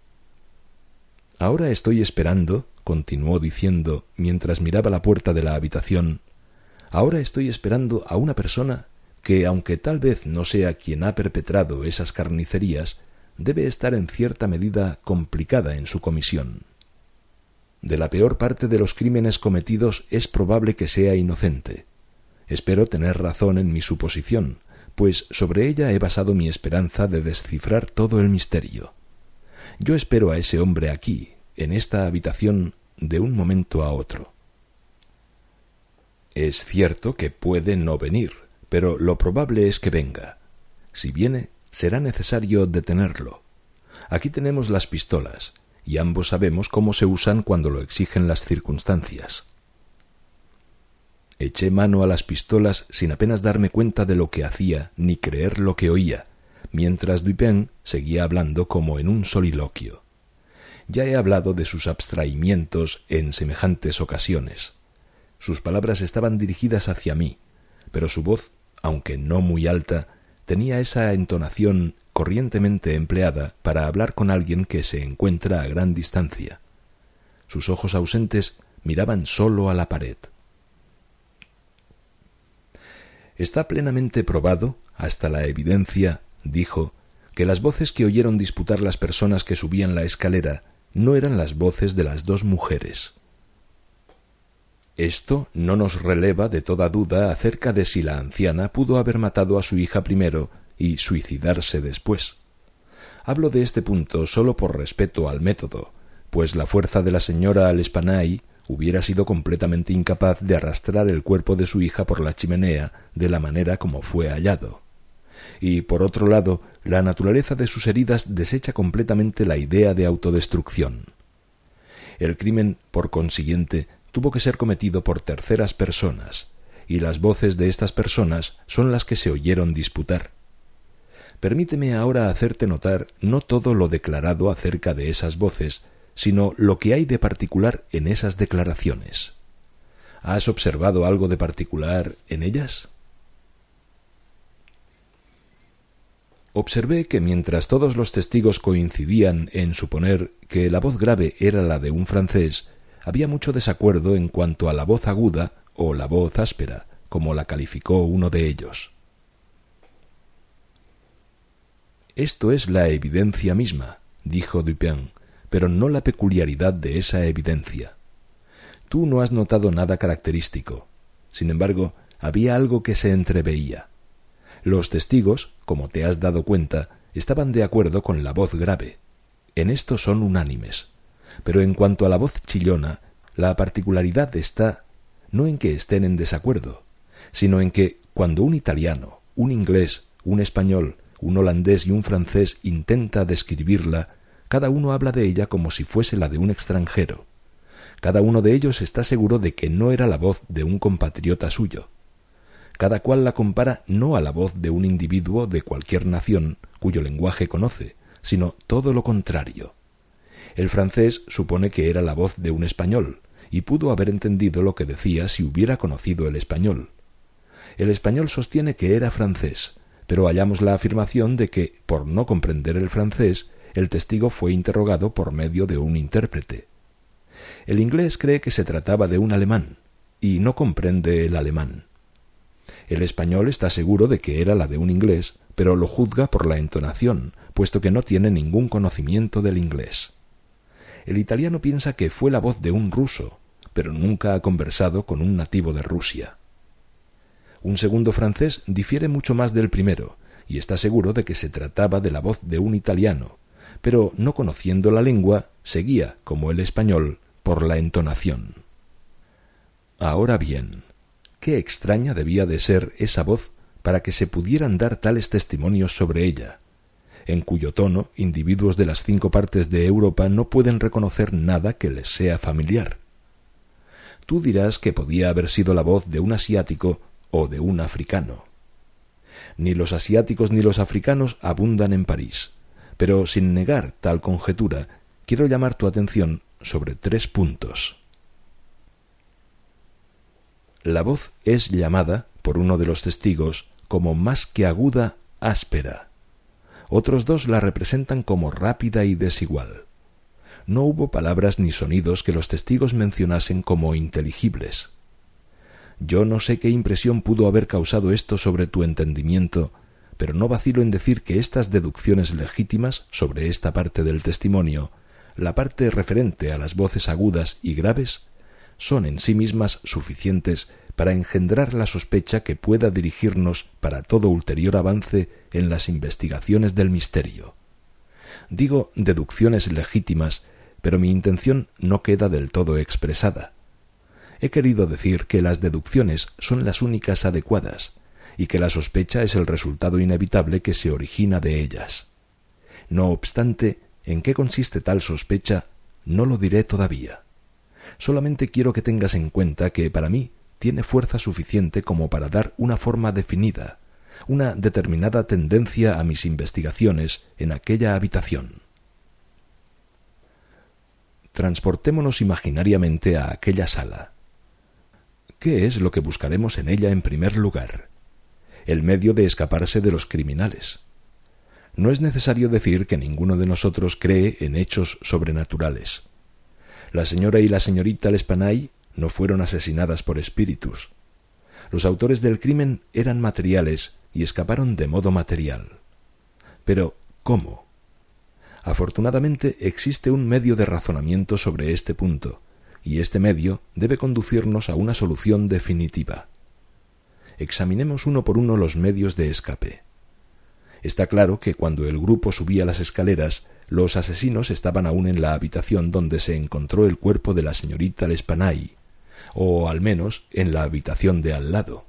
Speaker 1: Ahora estoy esperando, continuó diciendo mientras miraba la puerta de la habitación, ahora estoy esperando a una persona que, aunque tal vez no sea quien ha perpetrado esas carnicerías, debe estar en cierta medida complicada en su comisión. De la peor parte de los crímenes cometidos es probable que sea inocente. Espero tener razón en mi suposición, pues sobre ella he basado mi esperanza de descifrar todo el misterio. Yo espero a ese hombre aquí, en esta habitación, de un momento a otro. Es cierto que puede no venir, pero lo probable es que venga. Si viene, será necesario detenerlo. Aquí tenemos las pistolas, y ambos sabemos cómo se usan cuando lo exigen las circunstancias. Eché mano a las pistolas sin apenas darme cuenta de lo que hacía ni creer lo que oía, mientras Dupin seguía hablando como en un soliloquio. Ya he hablado de sus abstraimientos en semejantes ocasiones. Sus palabras estaban dirigidas hacia mí, pero su voz, aunque no muy alta, tenía esa entonación corrientemente empleada para hablar con alguien que se encuentra a gran distancia. Sus ojos ausentes miraban solo a la pared. Está plenamente probado, hasta la evidencia, dijo, que las voces que oyeron disputar las personas que subían la escalera no eran las voces de las dos mujeres. Esto no nos releva de toda duda acerca de si la anciana pudo haber matado a su hija primero y suicidarse después. Hablo de este punto solo por respeto al método, pues la fuerza de la señora L'Espanaye hubiera sido completamente incapaz de arrastrar el cuerpo de su hija por la chimenea de la manera como fue hallado. Y, por otro lado, la naturaleza de sus heridas desecha completamente la idea de autodestrucción. El crimen, por consiguiente, tuvo que ser cometido por terceras personas, y las voces de estas personas son las que se oyeron disputar. Permíteme ahora hacerte notar no todo lo declarado acerca de esas voces, sino lo que hay de particular en esas declaraciones. ¿Has observado algo de particular en ellas? Observé que mientras todos los testigos coincidían en suponer que la voz grave era la de un francés, había mucho desacuerdo en cuanto a la voz aguda o la voz áspera, como la calificó uno de ellos. Esto es la evidencia misma, dijo Dupin, pero no la peculiaridad de esa evidencia. Tú no has notado nada característico. Sin embargo, había algo que se entreveía. Los testigos, como te has dado cuenta, estaban de acuerdo con la voz grave. En esto son unánimes. Pero en cuanto a la voz chillona, la particularidad está no en que estén en desacuerdo, sino en que cuando un italiano, un inglés, un español, un holandés y un francés intenta describirla, cada uno habla de ella como si fuese la de un extranjero. Cada uno de ellos está seguro de que no era la voz de un compatriota suyo. Cada cual la compara no a la voz de un individuo de cualquier nación cuyo lenguaje conoce, sino todo lo contrario. El francés supone que era la voz de un español, y pudo haber entendido lo que decía si hubiera conocido el español. El español sostiene que era francés, pero hallamos la afirmación de que, por no comprender el francés, el testigo fue interrogado por medio de un intérprete. El inglés cree que se trataba de un alemán, y no comprende el alemán. El español está seguro de que era la de un inglés, pero lo juzga por la entonación, puesto que no tiene ningún conocimiento del inglés. El italiano piensa que fue la voz de un ruso, pero nunca ha conversado con un nativo de Rusia. Un segundo francés difiere mucho más del primero, y está seguro de que se trataba de la voz de un italiano, pero no conociendo la lengua, seguía, como el español, por la entonación. Ahora bien, qué extraña debía de ser esa voz para que se pudieran dar tales testimonios sobre ella, en cuyo tono individuos de las 5 partes de Europa no pueden reconocer nada que les sea familiar. Tú dirás que podía haber sido la voz de un asiático o de un africano. Ni los asiáticos ni los africanos abundan en París, pero sin negar tal conjetura, quiero llamar tu atención sobre 3 puntos. La voz es llamada, por uno de los testigos, como más que aguda, áspera. Otros 2 la representan como rápida y desigual. No hubo palabras ni sonidos que los testigos mencionasen como inteligibles. Yo no sé qué impresión pudo haber causado esto sobre tu entendimiento, pero no vacilo en decir que estas deducciones legítimas sobre esta parte del testimonio, la parte referente a las voces agudas y graves, son en sí mismas suficientes para engendrar la sospecha que pueda dirigirnos para todo ulterior avance en las investigaciones del misterio. Digo deducciones legítimas, pero mi intención no queda del todo expresada. He querido decir que las deducciones son las únicas adecuadas, y que la sospecha es el resultado inevitable que se origina de ellas. No obstante, en qué consiste tal sospecha, no lo diré todavía. Solamente quiero que tengas en cuenta que para mí tiene fuerza suficiente como para dar una forma definida, una determinada tendencia a mis investigaciones en aquella habitación. Transportémonos imaginariamente a aquella sala. ¿Qué es lo que buscaremos en ella en primer lugar? El medio de escaparse de los criminales. No es necesario decir que ninguno de nosotros cree en hechos sobrenaturales. La señora y la señorita L'Espanaye no fueron asesinadas por espíritus. Los autores del crimen eran materiales y escaparon de modo material. Pero, ¿cómo? Afortunadamente existe un medio de razonamiento sobre este punto, y este medio debe conducirnos a una solución definitiva. Examinemos uno por uno los medios de escape. Está claro que cuando el grupo subía las escaleras, los asesinos estaban aún en la habitación donde se encontró el cuerpo de la señorita L'Espanaye, o al menos en la habitación de al lado.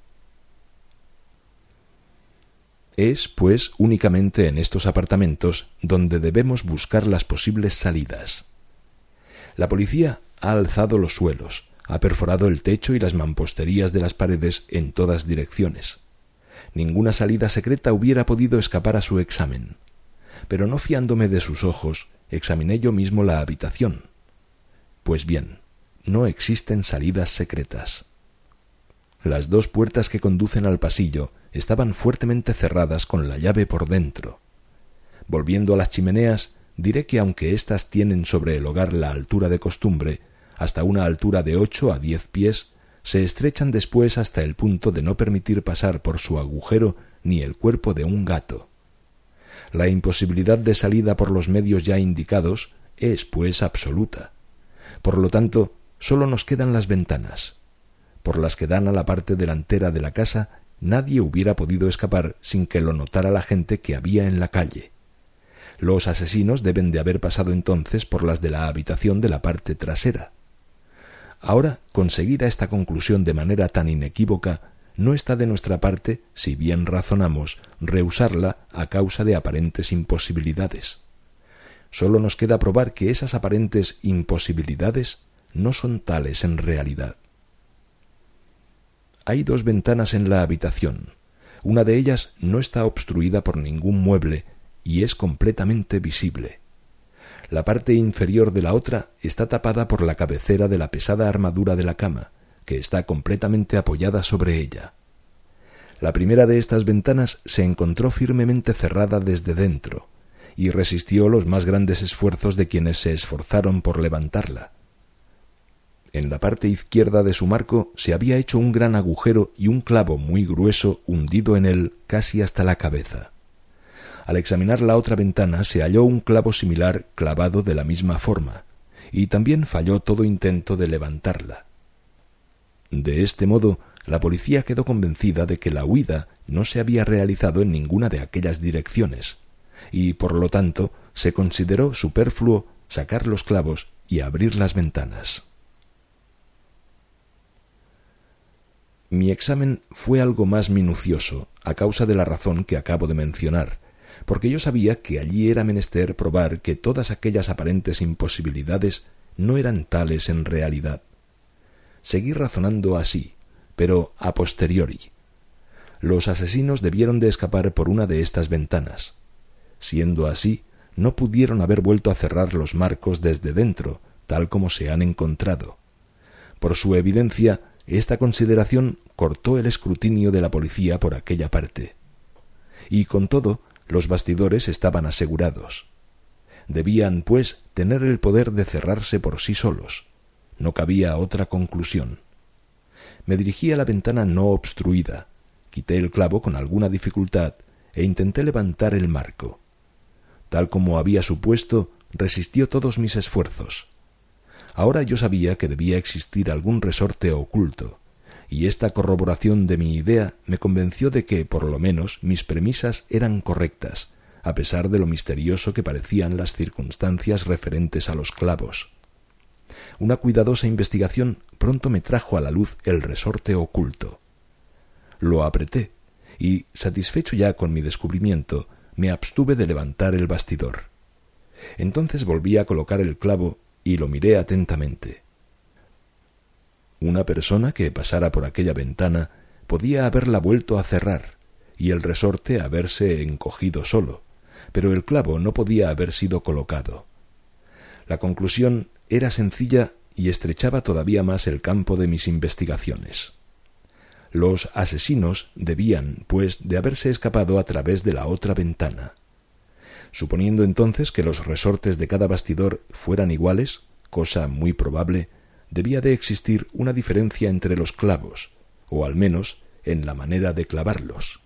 Speaker 1: Es, pues, únicamente en estos apartamentos donde debemos buscar las posibles salidas. La policía ha alzado los suelos, ha perforado el techo y las mamposterías de las paredes en todas direcciones. Ninguna salida secreta hubiera podido escapar a su examen. Pero no fiándome de sus ojos, examiné yo mismo la habitación. Pues bien, no existen salidas secretas. Las 2 puertas que conducen al pasillo estaban fuertemente cerradas con la llave por dentro. Volviendo a las chimeneas, diré que aunque éstas tienen sobre el hogar la altura de costumbre, hasta una altura de 8 a 10 pies, se estrechan después hasta el punto de no permitir pasar por su agujero ni el cuerpo de un gato. La imposibilidad de salida por los medios ya indicados es, pues, absoluta. Por lo tanto, sólo nos quedan las ventanas. Por las que dan a la parte delantera de la casa, nadie hubiera podido escapar sin que lo notara la gente que había en la calle. Los asesinos deben de haber pasado entonces por las de la habitación de la parte trasera. Ahora, conseguida esta conclusión de manera tan inequívoca, no está de nuestra parte, si bien razonamos, rehusarla a causa de aparentes imposibilidades. Sólo nos queda probar que esas aparentes imposibilidades no son tales en realidad. Hay 2 ventanas en la habitación. Una de ellas no está obstruida por ningún mueble y es completamente visible. La parte inferior de la otra está tapada por la cabecera de la pesada armadura de la cama, que está completamente apoyada sobre ella. La primera de estas ventanas se encontró firmemente cerrada desde dentro y resistió los más grandes esfuerzos de quienes se esforzaron por levantarla. En la parte izquierda de su marco se había hecho un gran agujero y un clavo muy grueso hundido en él casi hasta la cabeza. Al examinar la otra ventana se halló un clavo similar clavado de la misma forma, y también falló todo intento de levantarla. De este modo, la policía quedó convencida de que la huida no se había realizado en ninguna de aquellas direcciones, y por lo tanto se consideró superfluo sacar los clavos y abrir las ventanas. Mi examen fue algo más minucioso a causa de la razón que acabo de mencionar, porque yo sabía que allí era menester probar que todas aquellas aparentes imposibilidades no eran tales en realidad. Seguí razonando así, pero a posteriori. Los asesinos debieron de escapar por una de estas ventanas. Siendo así, no pudieron haber vuelto a cerrar los marcos desde dentro, tal como se han encontrado. Por su evidencia, esta consideración cortó el escrutinio de la policía por aquella parte. Y con todo, los bastidores estaban asegurados. Debían, pues, tener el poder de cerrarse por sí solos. No cabía otra conclusión. Me dirigí a la ventana no obstruida, quité el clavo con alguna dificultad e intenté levantar el marco. Tal como había supuesto, resistió todos mis esfuerzos. Ahora yo sabía que debía existir algún resorte oculto, y esta corroboración de mi idea me convenció de que, por lo menos, mis premisas eran correctas, a pesar de lo misterioso que parecían las circunstancias referentes a los clavos. Una cuidadosa investigación pronto me trajo a la luz el resorte oculto. Lo apreté, y, satisfecho ya con mi descubrimiento, me abstuve de levantar el bastidor. Entonces volví a colocar el clavo y lo miré atentamente. Una persona que pasara por aquella ventana podía haberla vuelto a cerrar y el resorte haberse encogido solo, pero el clavo no podía haber sido colocado. La conclusión era sencilla y estrechaba todavía más el campo de mis investigaciones. Los asesinos debían, pues, de haberse escapado a través de la otra ventana. Suponiendo entonces que los resortes de cada bastidor fueran iguales, cosa muy probable, debía de existir una diferencia entre los clavos, o al menos en la manera de clavarlos.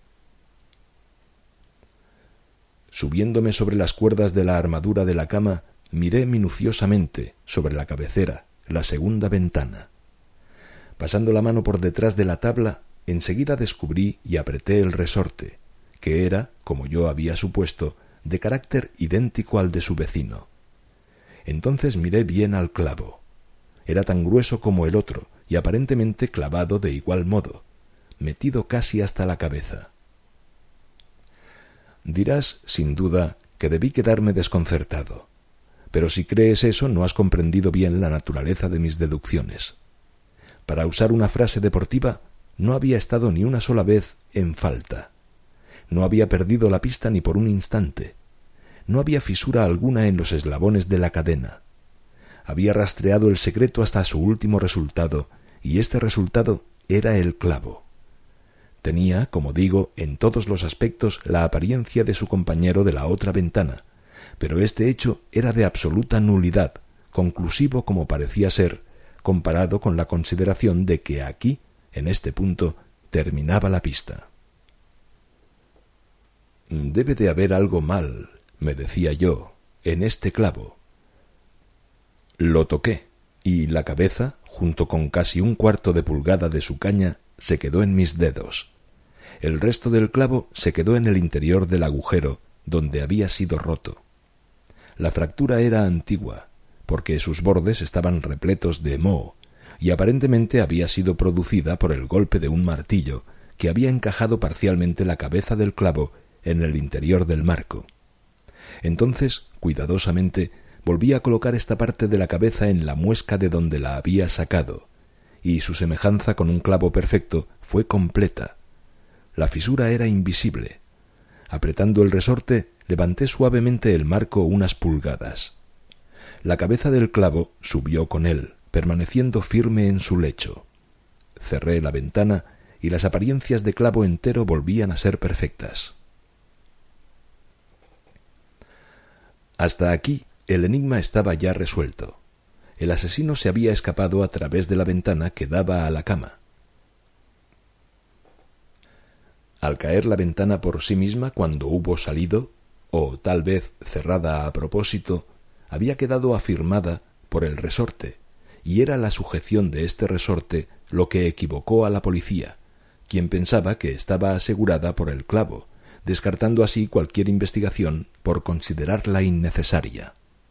Speaker 1: Subiéndome sobre las cuerdas de la armadura de la cama, miré minuciosamente, sobre la cabecera, la segunda ventana. Pasando la mano por detrás de la tabla, enseguida descubrí y apreté el resorte, que era, como yo había supuesto, de carácter idéntico al de su vecino. Entonces miré bien al clavo. Era tan grueso como el otro y aparentemente clavado de igual modo, metido casi hasta la cabeza. Dirás, sin duda, que debí quedarme desconcertado, pero si crees eso no has comprendido bien la naturaleza de mis deducciones. Para usar una frase deportiva, no había estado ni una sola vez en falta. No había perdido la pista ni por un instante. No había fisura alguna en los eslabones de la cadena. Había rastreado el secreto hasta su último resultado, y este resultado era el clavo. Tenía, como digo, en todos los aspectos la apariencia de su compañero de la otra ventana, pero este hecho era de absoluta nulidad, conclusivo como parecía ser, comparado con la consideración de que aquí, en este punto, terminaba la pista. Debe de haber algo mal, me decía yo, en este clavo. Lo toqué, y la cabeza, junto con casi 1/4 de pulgada de su caña, se quedó en mis dedos. El resto del clavo se quedó en el interior del agujero, donde había sido roto. La fractura era antigua, porque sus bordes estaban repletos de moho, y aparentemente había sido producida por el golpe de un martillo que había encajado parcialmente la cabeza del clavo en el interior del marco. Entonces, cuidadosamente, volví a colocar esta parte de la cabeza en la muesca de donde la había sacado, y su semejanza con un clavo perfecto fue completa. La fisura era invisible. Apretando el resorte, levanté suavemente el marco unas pulgadas. La cabeza del clavo subió con él, permaneciendo firme en su lecho. Cerré la ventana y las apariencias de clavo entero volvían a ser perfectas. Hasta aquí el enigma estaba ya resuelto. El asesino se había escapado a través de la ventana que daba a la cama. Al caer la ventana por sí misma cuando hubo salido, o tal vez cerrada a propósito, había quedado afirmada por el resorte, y era la sujeción de este resorte lo que equivocó a la policía, quien pensaba que estaba asegurada por el clavo, descartando así cualquier investigación por considerarla innecesaria.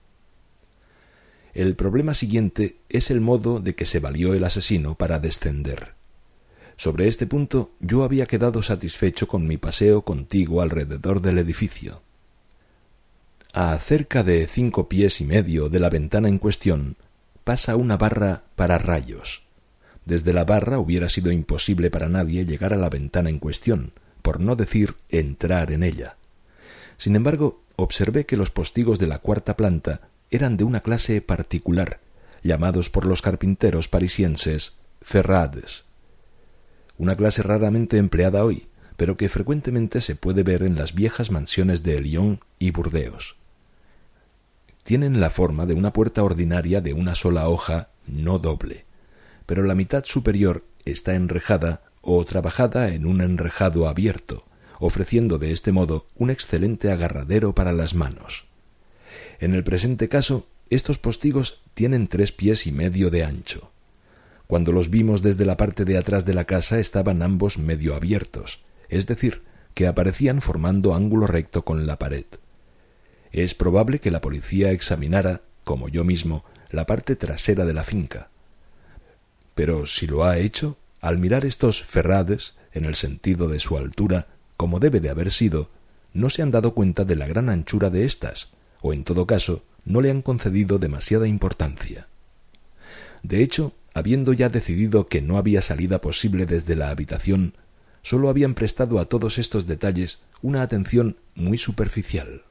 Speaker 1: El problema siguiente es el modo de que se valió el asesino para descender. Sobre este punto yo había quedado satisfecho con mi paseo contigo alrededor del edificio. A cerca de 5 pies y medio de la ventana en cuestión pasa una barra para rayos. Desde la barra hubiera sido imposible para nadie llegar a la ventana en cuestión, por no decir entrar en ella. Sin embargo, observé que los postigos de la 4ª planta eran de una clase particular, llamados por los carpinteros parisienses ferrades. Una clase raramente empleada hoy, pero que frecuentemente se puede ver en las viejas mansiones de Lyon y Burdeos. Tienen la forma de una puerta ordinaria de una sola hoja no doble, pero la mitad superior está enrejada o trabajada en un enrejado abierto, ofreciendo de este modo un excelente agarradero para las manos. En el presente caso, estos postigos tienen 3 pies y medio de ancho. Cuando los vimos desde la parte de atrás de la casa estaban ambos medio abiertos, es decir, que aparecían formando ángulo recto con la pared. Es probable que la policía examinara, como yo mismo, la parte trasera de la finca. Pero si lo ha hecho, al mirar estos ferrades, en el sentido de su altura, como debe de haber sido, no se han dado cuenta de la gran anchura de éstas, o en todo caso, no le han concedido demasiada importancia. De hecho, habiendo ya decidido que no había salida posible desde la habitación, sólo habían prestado a todos estos detalles una atención muy superficial.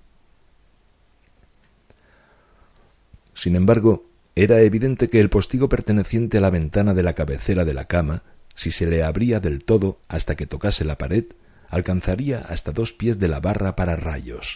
Speaker 1: Sin embargo, era evidente que el postigo perteneciente a la ventana de la cabecera de la cama, si se le abría del todo hasta que tocase la pared, alcanzaría hasta 2 pies de la barra para rayos.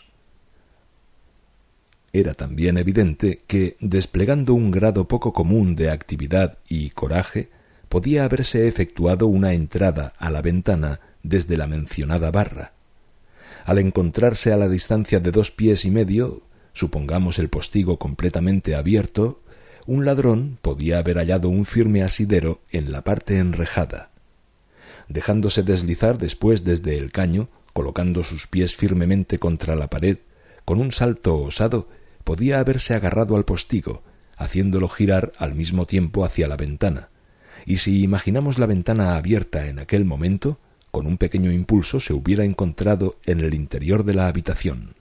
Speaker 1: Era también evidente que, desplegando un grado poco común de actividad y coraje, podía haberse efectuado una entrada a la ventana desde la mencionada barra. Al encontrarse a la distancia de 2 pies y medio, supongamos el postigo completamente abierto, un ladrón podía haber hallado un firme asidero en la parte enrejada. Dejándose deslizar después desde el caño, colocando sus pies firmemente contra la pared, con un salto osado, podía haberse agarrado al postigo, haciéndolo girar al mismo tiempo hacia la ventana, y si imaginamos la ventana abierta en aquel momento, con un pequeño impulso se hubiera encontrado en el interior de la habitación.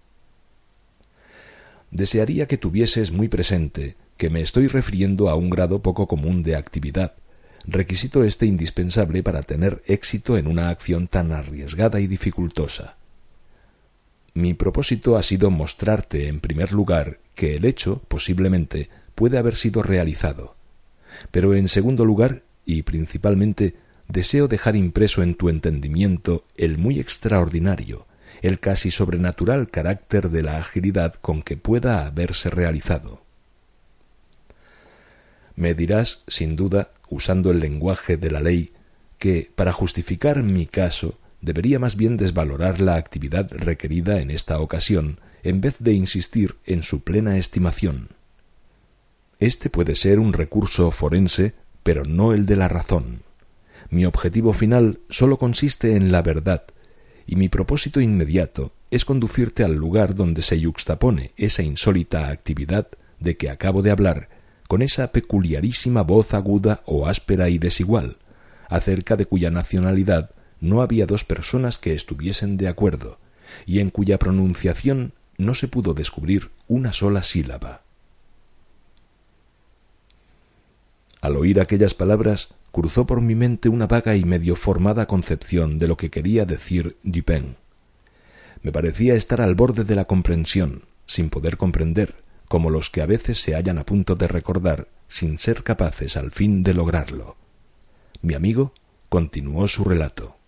Speaker 1: Desearía que tuvieses muy presente que me estoy refiriendo a un grado poco común de actividad, requisito este indispensable para tener éxito en una acción tan arriesgada y dificultosa. Mi propósito ha sido mostrarte, en primer lugar, que el hecho, posiblemente, puede haber sido realizado. Pero en segundo lugar, y principalmente, deseo dejar impreso en tu entendimiento el muy extraordinario, el casi sobrenatural carácter de la agilidad con que pueda haberse realizado. Me dirás, sin duda, usando el lenguaje de la ley, que, para justificar mi caso, debería más bien desvalorar la actividad requerida en esta ocasión, en vez de insistir en su plena estimación. Este puede ser un recurso forense, pero no el de la razón. Mi objetivo final sólo consiste en la verdad, y mi propósito inmediato es conducirte al lugar donde se yuxtapone esa insólita actividad de que acabo de hablar, con esa peculiarísima voz aguda o áspera y desigual, acerca de cuya nacionalidad no había dos personas que estuviesen de acuerdo, y en cuya pronunciación no se pudo descubrir una sola sílaba. Al oír aquellas palabras, cruzó por mi mente una vaga y medio formada concepción de lo que quería decir Dupin. Me parecía estar al borde de la comprensión, sin poder comprender, como los que a veces se hallan a punto de recordar, sin ser capaces al fin de lograrlo. Mi amigo continuó su relato.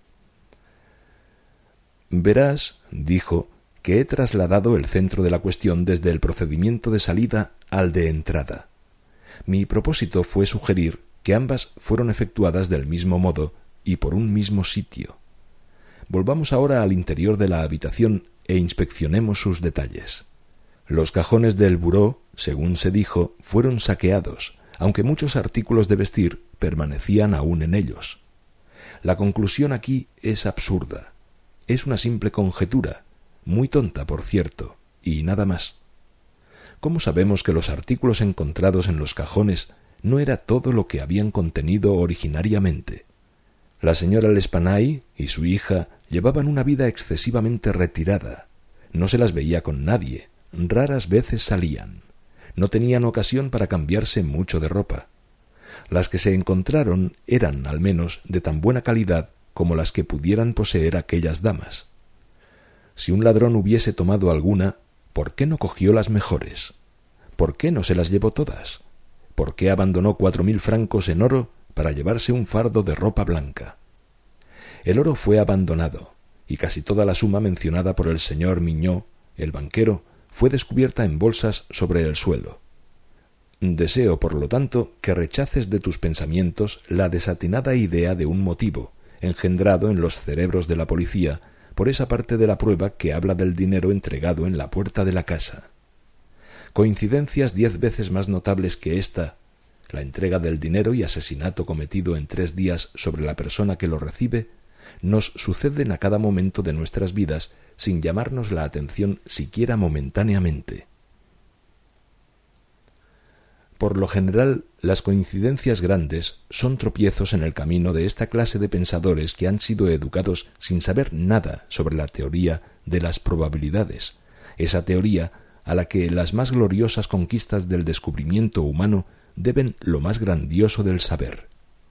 Speaker 1: «Verás», dijo, «que he trasladado el centro de la cuestión desde el procedimiento de salida al de entrada. Mi propósito fue sugerir que ambas fueron efectuadas del mismo modo y por un mismo sitio. Volvamos ahora al interior de la habitación e inspeccionemos sus detalles. Los cajones del buró, según se dijo, fueron saqueados, aunque muchos artículos de vestir permanecían aún en ellos. La conclusión aquí es absurda. Es una simple conjetura, muy tonta, por cierto, y nada más. ¿Cómo sabemos que los artículos encontrados en los cajones no era todo lo que habían contenido originariamente? La señora L'Espanaye y su hija llevaban una vida excesivamente retirada. No se las veía con nadie, raras veces salían. No tenían ocasión para cambiarse mucho de ropa. Las que se encontraron eran, al menos, de tan buena calidad como las que pudieran poseer aquellas damas. Si un ladrón hubiese tomado alguna, ¿por qué no cogió las mejores? ¿Por qué no se las llevó todas? ¿Por qué abandonó 4.000 francos en oro para llevarse un fardo de ropa blanca? El oro fue abandonado, y casi toda la suma mencionada por el señor Mignot, el banquero, fue descubierta en bolsas sobre el suelo. Deseo, por lo tanto, que rechaces de tus pensamientos la desatinada idea de un motivo, engendrado en los cerebros de la policía por esa parte de la prueba que habla del dinero entregado en la puerta de la casa. Coincidencias 10 veces más notables que esta, la entrega del dinero y asesinato cometido en 3 días sobre la persona que lo recibe, nos suceden a cada momento de nuestras vidas sin llamarnos la atención siquiera momentáneamente. Por lo general, las coincidencias grandes son tropiezos en el camino de esta clase de pensadores que han sido educados sin saber nada sobre la teoría de las probabilidades, esa teoría a la que las más gloriosas conquistas del descubrimiento humano deben lo más grandioso del saber.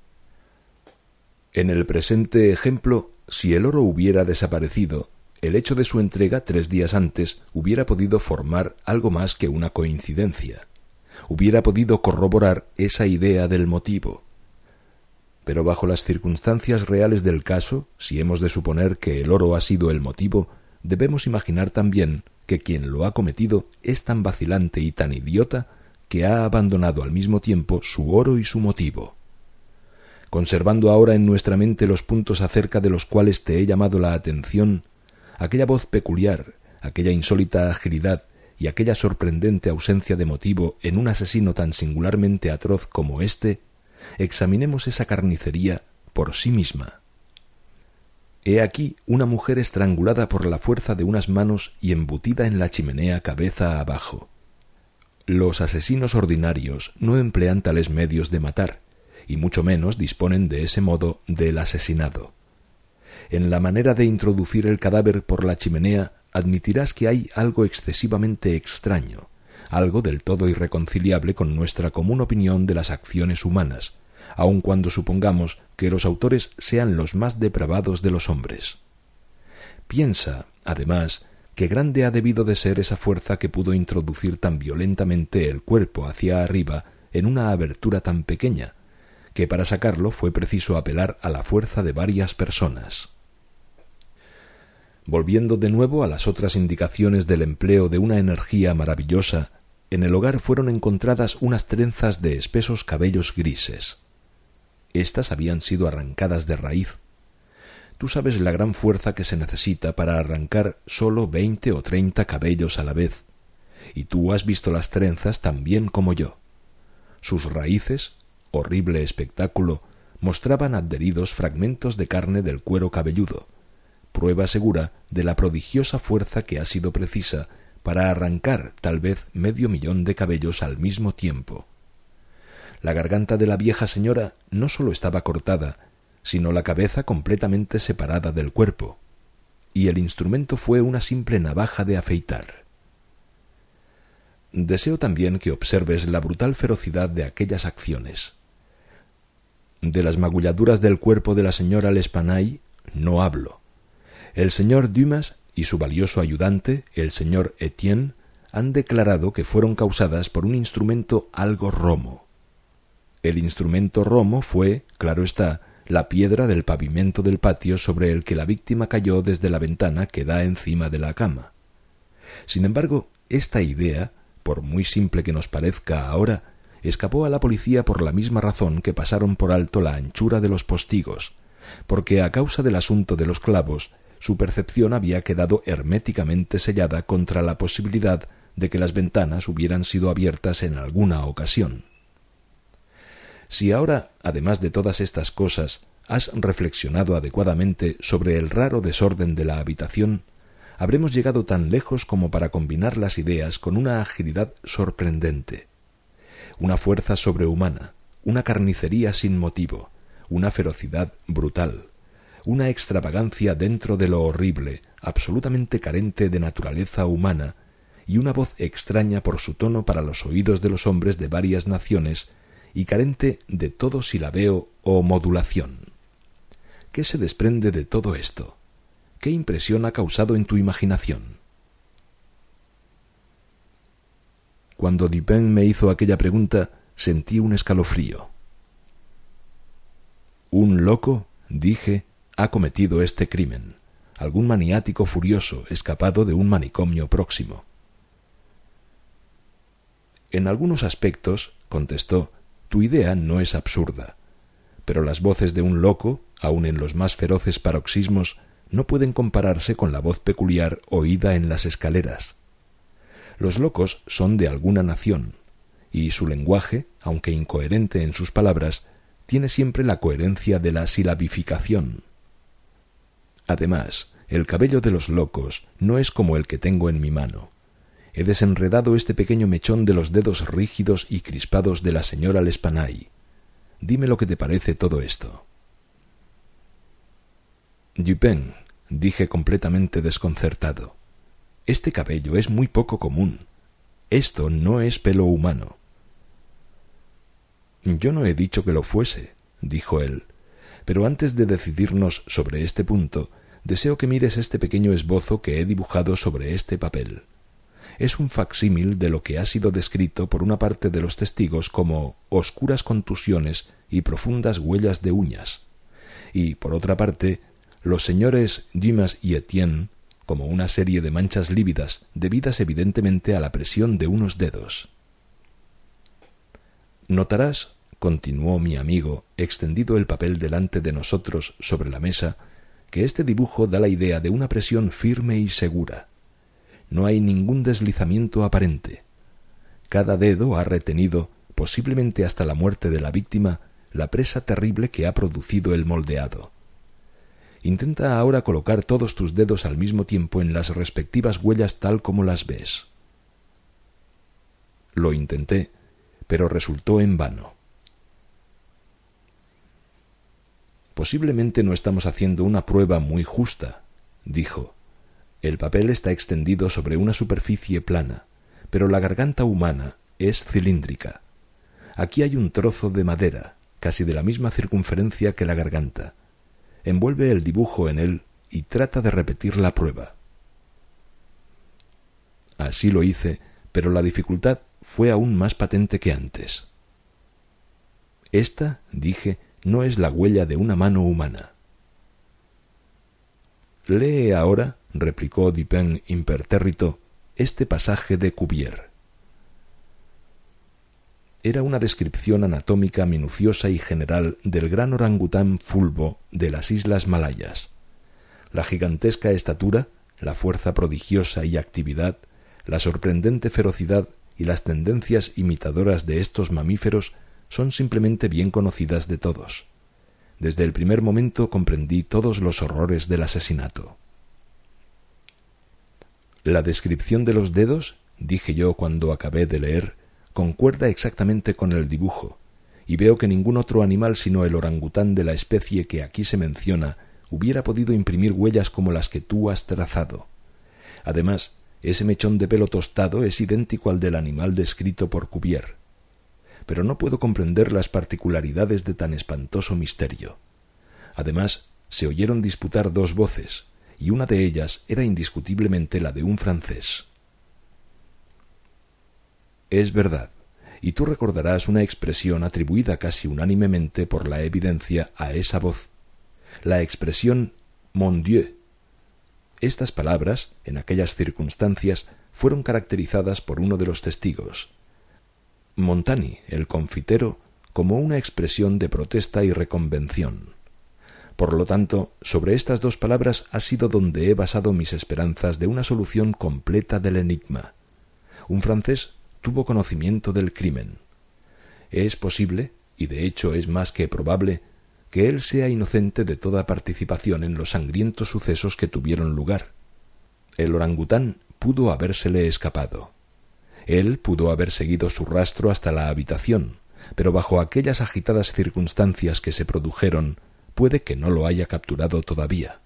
Speaker 1: En el presente ejemplo, si el oro hubiera desaparecido, el hecho de su entrega 3 días antes hubiera podido formar algo más que una coincidencia. Hubiera podido corroborar esa idea del motivo. Pero bajo las circunstancias reales del caso, si hemos de suponer que el oro ha sido el motivo, debemos imaginar también que quien lo ha cometido es tan vacilante y tan idiota que ha abandonado al mismo tiempo su oro y su motivo. Conservando ahora en nuestra mente los puntos acerca de los cuales te he llamado la atención, aquella voz peculiar, aquella insólita agilidad y aquella sorprendente ausencia de motivo en un asesino tan singularmente atroz como éste, examinemos esa carnicería por sí misma. He aquí una mujer estrangulada por la fuerza de unas manos y embutida en la chimenea cabeza abajo. Los asesinos ordinarios no emplean tales medios de matar, y mucho menos disponen de ese modo del asesinado. En la manera de introducir el cadáver por la chimenea admitirás que hay algo excesivamente extraño, algo del todo irreconciliable con nuestra común opinión de las acciones humanas, aun cuando supongamos que los autores sean los más depravados de los hombres. Piensa, además, que grande ha debido de ser esa fuerza que pudo introducir tan violentamente el cuerpo hacia arriba en una abertura tan pequeña, que para sacarlo fue preciso apelar a la fuerza de varias personas. Volviendo de nuevo a las otras indicaciones del empleo de una energía maravillosa, en el hogar fueron encontradas unas trenzas de espesos cabellos grises. Estas habían sido arrancadas de raíz. Tú sabes la gran fuerza que se necesita para arrancar solo 20 o 30 cabellos a la vez, y tú has visto las trenzas tan bien como yo. Sus raíces, horrible espectáculo, mostraban adheridos fragmentos de carne del cuero cabelludo, prueba segura de la prodigiosa fuerza que ha sido precisa para arrancar tal vez 500.000 de cabellos al mismo tiempo. La garganta de la vieja señora no sólo estaba cortada, sino la cabeza completamente separada del cuerpo, y el instrumento fue una simple navaja de afeitar. Deseo también que observes la brutal ferocidad de aquellas acciones. De las magulladuras del cuerpo de la señora L'Espanaye no hablo. El señor Dumas y su valioso ayudante, el señor Etienne, han declarado que fueron causadas por un instrumento algo romo. El instrumento romo fue, claro está, la piedra del pavimento del patio sobre el que la víctima cayó desde la ventana que da encima de la cama. Sin embargo, esta idea, por muy simple que nos parezca ahora, escapó a la policía por la misma razón que pasaron por alto la anchura de los postigos, porque a causa del asunto de los clavos, su percepción había quedado herméticamente sellada contra la posibilidad de que las ventanas hubieran sido abiertas en alguna ocasión. Si ahora, además de todas estas cosas, has reflexionado adecuadamente sobre el raro desorden de la habitación, habremos llegado tan lejos como para combinar las ideas con una agilidad sorprendente. Una fuerza sobrehumana, una carnicería sin motivo, una ferocidad brutal, una extravagancia dentro de lo horrible, absolutamente carente de naturaleza humana, y una voz extraña por su tono para los oídos de los hombres de varias naciones y carente de todo silabeo o modulación. ¿Qué se desprende de todo esto? ¿Qué impresión ha causado en tu imaginación? Cuando Dupin me hizo aquella pregunta, sentí un escalofrío. Un loco, dije, ha cometido este crimen, algún maniático furioso escapado de un manicomio próximo. En algunos aspectos, contestó, tu idea no es absurda, pero las voces de un loco, aun en los más feroces paroxismos, no pueden compararse con la voz peculiar oída en las escaleras. Los locos son de alguna nación, y su lenguaje, aunque incoherente en sus palabras, tiene siempre la coherencia de la silabificación. Además, el cabello de los locos no es como el que tengo en mi mano. He desenredado este pequeño mechón de los dedos rígidos y crispados de la señora L'Espanaye. Dime lo que te parece todo esto. Dupin, dije completamente desconcertado, este cabello es muy poco común. Esto no es pelo humano. Yo no he dicho que lo fuese, dijo él, pero antes de decidirnos sobre este punto, deseo que mires este pequeño esbozo que he dibujado sobre este papel. Es un facsímil de lo que ha sido descrito por una parte de los testigos como oscuras contusiones y profundas huellas de uñas, y, por otra parte, los señores Dumas y Etienne como una serie de manchas lívidas debidas evidentemente a la presión de unos dedos. Notarás, continuó mi amigo, extendido el papel delante de nosotros sobre la mesa, que este dibujo da la idea de una presión firme y segura. No hay ningún deslizamiento aparente. Cada dedo ha retenido, posiblemente hasta la muerte de la víctima, la presa terrible que ha producido el moldeado. Intenta ahora colocar todos tus dedos al mismo tiempo en las respectivas huellas tal como las ves. Lo intenté, pero resultó en vano. Posiblemente no estamos haciendo una prueba muy justa, dijo. El papel está extendido sobre una superficie plana, pero la garganta humana es cilíndrica. Aquí hay un trozo de madera, casi de la misma circunferencia que la garganta. Envuelve el dibujo en él y trata de repetir la prueba. Así lo hice, pero la dificultad fue aún más patente que antes. Esta, dije, no es la huella de una mano humana. Lee ahora, replicó Dupin impertérrito, este pasaje de Cuvier. Era una descripción anatómica minuciosa y general del gran orangután fulvo de las Islas Malayas. La gigantesca estatura, la fuerza prodigiosa y actividad, la sorprendente ferocidad y las tendencias imitadoras de estos mamíferos son simplemente bien conocidas de todos. Desde el primer momento comprendí todos los horrores del asesinato. La descripción de los dedos, dije yo cuando acabé de leer, concuerda exactamente con el dibujo, y veo que ningún otro animal sino el orangután de la especie que aquí se menciona hubiera podido imprimir huellas como las que tú has trazado. Además, ese mechón de pelo tostado es idéntico al del animal descrito por Cuvier. Pero no puedo comprender las particularidades de tan espantoso misterio. Además, se oyeron disputar dos voces, y una de ellas era indiscutiblemente la de un francés. Es verdad, y tú recordarás una expresión atribuida casi unánimemente por la evidencia a esa voz, la expresión «Mon Dieu». Estas palabras, en aquellas circunstancias, fueron caracterizadas por uno de los testigos, Montani, el confitero, como una expresión de protesta y reconvención. Por lo tanto, sobre estas dos palabras ha sido donde he basado mis esperanzas de una solución completa del enigma. Un francés tuvo conocimiento del crimen. Es posible, y de hecho es más que probable, que él sea inocente de toda participación en los sangrientos sucesos que tuvieron lugar. El orangután pudo habérsele escapado. Él pudo haber seguido su rastro hasta la habitación, pero bajo aquellas agitadas circunstancias que se produjeron, puede que no lo haya capturado todavía.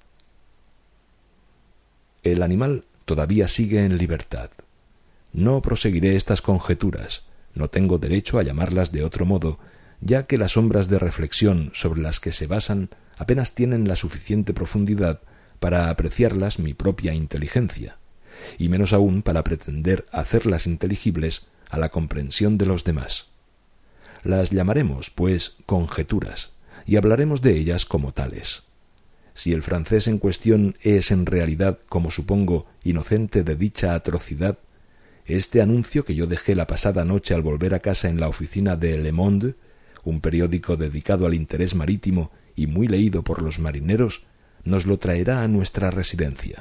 Speaker 1: El animal todavía sigue en libertad. No proseguiré estas conjeturas, no tengo derecho a llamarlas de otro modo, ya que las sombras de reflexión sobre las que se basan apenas tienen la suficiente profundidad para apreciarlas mi propia inteligencia, y menos aún para pretender hacerlas inteligibles a la comprensión de los demás. Las llamaremos, pues, conjeturas, y hablaremos de ellas como tales. Si el francés en cuestión es en realidad, como supongo, inocente de dicha atrocidad, este anuncio que yo dejé la pasada noche al volver a casa en la oficina de Le Monde, un periódico dedicado al interés marítimo y muy leído por los marineros, nos lo traerá a nuestra residencia.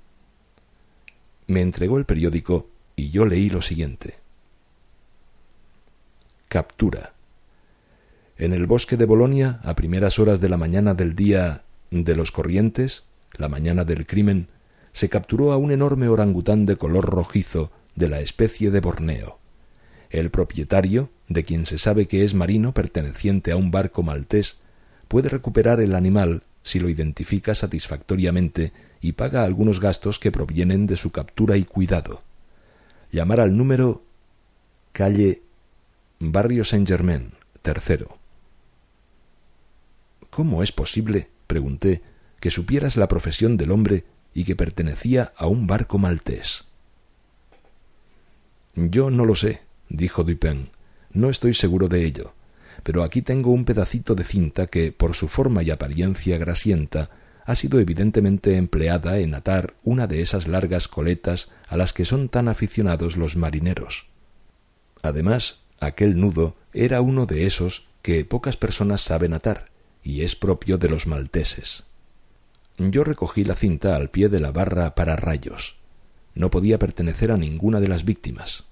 Speaker 1: Me entregó el periódico y yo leí lo siguiente. Captura. En el bosque de Bolonia, a primeras horas de la mañana del día de los Corrientes, la mañana del crimen, se capturó a un enorme orangután de color rojizo de la especie de Borneo. El propietario, de quien se sabe que es marino perteneciente a un barco maltés, puede recuperar el animal si lo identifica satisfactoriamente y paga algunos gastos que provienen de su captura y cuidado. Llamar al número calle Barrio Saint-Germain, 3. ¿Cómo es posible, pregunté, que supieras la profesión del hombre y que pertenecía a un barco maltés? Yo no lo sé, dijo Dupin, no estoy seguro de ello, pero aquí tengo un pedacito de cinta que, por su forma y apariencia grasienta, ha sido evidentemente empleada en atar una de esas largas coletas a las que son tan aficionados los marineros. Además, aquel nudo era uno de esos que pocas personas saben atar, y es propio de los malteses. Yo recogí la cinta al pie de la barra para rayos. No podía pertenecer a ninguna de las víctimas.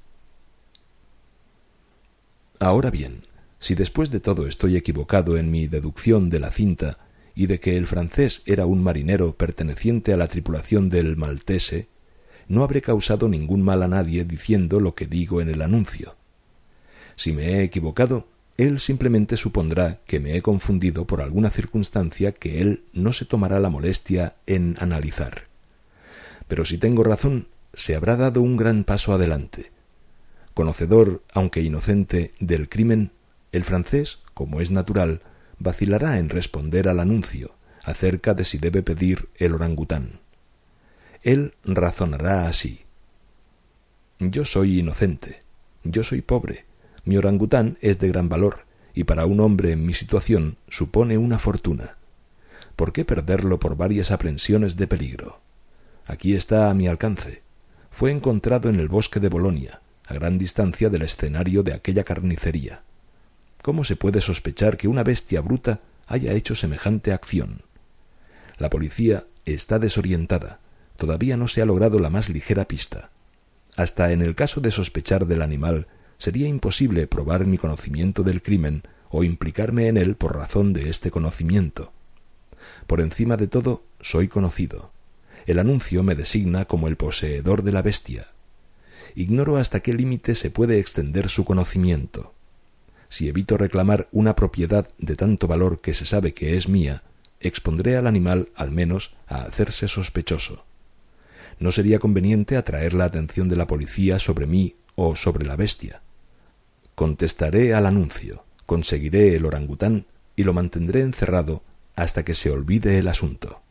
Speaker 1: Ahora bien, si después de todo estoy equivocado en mi deducción de la cinta y de que el francés era un marinero perteneciente a la tripulación del Maltese, no habré causado ningún mal a nadie diciendo lo que digo en el anuncio. Si me he equivocado, él simplemente supondrá que me he confundido por alguna circunstancia que él no se tomará la molestia en analizar. Pero si tengo razón, se habrá dado un gran paso adelante. Conocedor, aunque inocente, del crimen, el francés, como es natural, vacilará en responder al anuncio acerca de si debe pedir el orangután. Él razonará así. Yo soy inocente, yo soy pobre, mi orangután es de gran valor y para un hombre en mi situación supone una fortuna. ¿Por qué perderlo por varias aprensiones de peligro? Aquí está a mi alcance. Fue encontrado en el bosque de Bolonia, a gran distancia del escenario de aquella carnicería. ¿Cómo se puede sospechar que una bestia bruta haya hecho semejante acción? La policía está desorientada. Todavía no se ha logrado la más ligera pista. Hasta en el caso de sospechar del animal, sería imposible probar mi conocimiento del crimen o implicarme en él por razón de este conocimiento. Por encima de todo, soy conocido. El anuncio me designa como el poseedor de la bestia. Ignoro hasta qué límite se puede extender su conocimiento. Si evito reclamar una propiedad de tanto valor que se sabe que es mía, expondré al animal, al menos, a hacerse sospechoso. No sería conveniente atraer la atención de la policía sobre mí o sobre la bestia. Contestaré al anuncio, conseguiré el orangután y lo mantendré encerrado hasta que se olvide el asunto.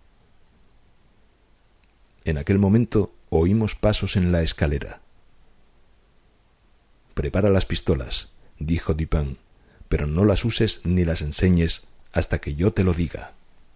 Speaker 1: En aquel momento oímos pasos en la escalera. «Prepara las pistolas», dijo Dupin, «pero no las uses ni las enseñes hasta que yo te lo diga».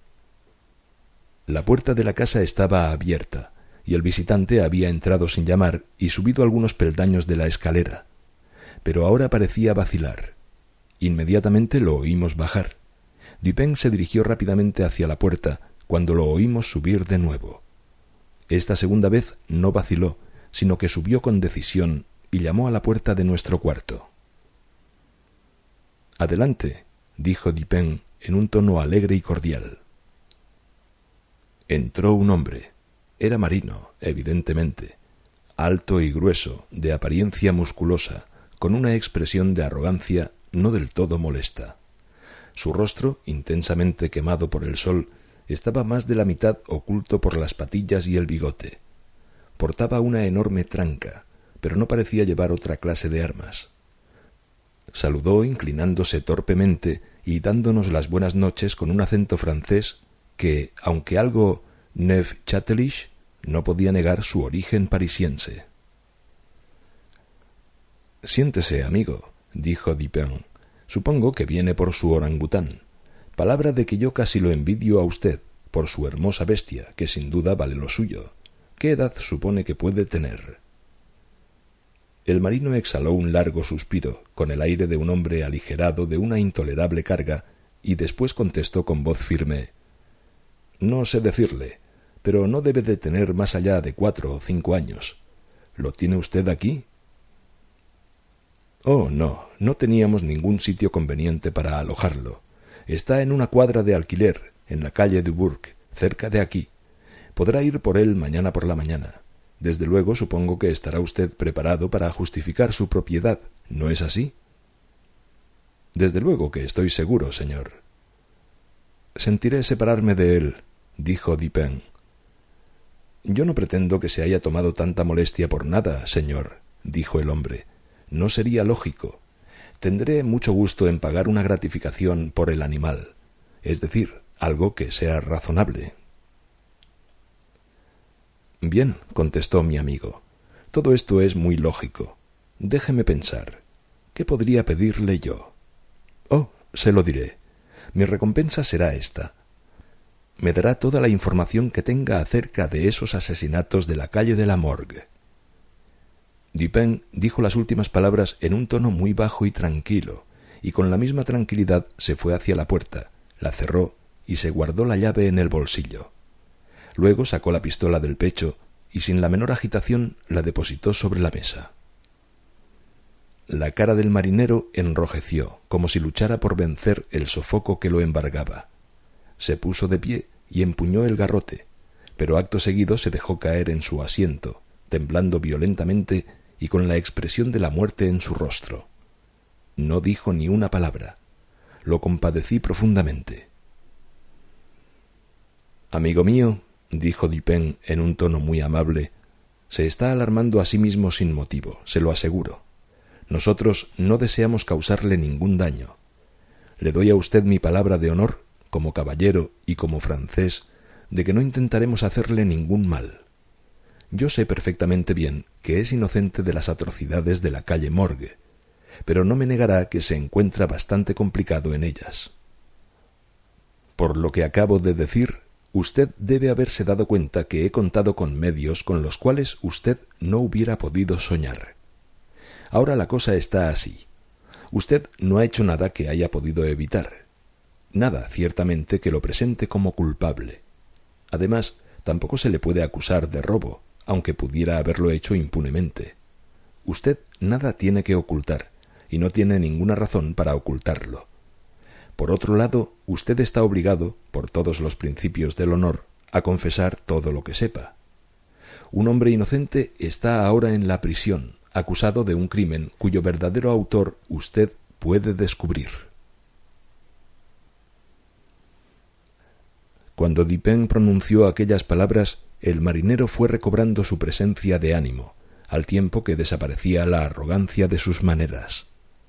Speaker 1: La puerta de la casa estaba abierta, y el visitante había entrado sin llamar y subido algunos peldaños de la escalera, pero ahora parecía vacilar. Inmediatamente lo oímos bajar. Dupin se dirigió rápidamente hacia la puerta cuando lo oímos subir de nuevo. Esta segunda vez no vaciló, sino que subió con decisión y llamó a la puerta de nuestro cuarto. «Adelante», dijo Dupin en un tono alegre y cordial. Entró un hombre. Era marino, evidentemente, alto y grueso, de apariencia musculosa, con una expresión de arrogancia no del todo molesta. Su rostro, intensamente quemado por el sol, estaba más de la mitad oculto por las patillas y el bigote. Portaba una enorme tranca, pero no parecía llevar otra clase de armas. Saludó inclinándose torpemente y dándonos las buenas noches con un acento francés que, aunque algo neufchâtelish, no podía negar su origen parisiense. «Siéntese, amigo», dijo Dupin. «Supongo que viene por su orangután. Palabra de que yo casi lo envidio a usted, por su hermosa bestia, que sin duda vale lo suyo. ¿Qué edad supone que puede tener?» El marino exhaló un largo suspiro, con el aire de un hombre aligerado de una intolerable carga, y después contestó con voz firme: «No sé decirle, pero no debe de tener más allá de 4 o 5 años. ¿Lo tiene usted aquí?» «Oh, no teníamos ningún sitio conveniente para alojarlo. Está en una cuadra de alquiler, en la calle du Bourg, cerca de aquí. Podrá ir por él mañana por la mañana. Desde luego supongo que estará usted preparado para justificar su propiedad, ¿no es así?» «Desde luego que estoy seguro, señor». «Sentiré separarme de él», dijo Dupin. «Yo no pretendo que se haya tomado tanta molestia por nada, señor», dijo el hombre. «No sería lógico. Tendré mucho gusto en pagar una gratificación por el animal, es decir, algo que sea razonable». «Bien», contestó mi amigo, «todo esto es muy lógico. Déjeme pensar. ¿Qué podría pedirle yo?» «Oh, se lo diré. Mi recompensa será esta. Me dará toda la información que tenga acerca de esos asesinatos de la calle de la Morgue». Dupin dijo las últimas palabras en un tono muy bajo y tranquilo, y con la misma tranquilidad se fue hacia la puerta, la cerró y se guardó la llave en el bolsillo. Luego sacó la pistola del pecho y sin la menor agitación la depositó sobre la mesa. La cara del marinero enrojeció, como si luchara por vencer el sofoco que lo embargaba. Se puso de pie y empuñó el garrote, pero acto seguido se dejó caer en su asiento, temblando violentamente y con la expresión de la muerte en su rostro. No dijo ni una palabra. Lo compadecí profundamente. «Amigo mío», dijo Dupin en un tono muy amable, «se está alarmando a sí mismo sin motivo, se lo aseguro. Nosotros no deseamos causarle ningún daño. Le doy a usted mi palabra de honor, como caballero y como francés, de que no intentaremos hacerle ningún mal. Yo sé perfectamente bien que es inocente de las atrocidades de la calle Morgue, pero no me negará que se encuentra bastante complicado en ellas. Por lo que acabo de decir, usted debe haberse dado cuenta que he contado con medios con los cuales usted no hubiera podido soñar. Ahora la cosa está así. Usted no ha hecho nada que haya podido evitar. Nada, ciertamente, que lo presente como culpable. Además, tampoco se le puede acusar de robo, aunque pudiera haberlo hecho impunemente. Usted nada tiene que ocultar, y no tiene ninguna razón para ocultarlo. Por otro lado, usted está obligado, por todos los principios del honor, a confesar todo lo que sepa. Un hombre inocente está ahora en la prisión, acusado de un crimen cuyo verdadero autor usted puede descubrir. Cuando Dupin pronunció aquellas palabras, el marinero fue recobrando su presencia de ánimo, al tiempo que desaparecía la arrogancia de sus maneras.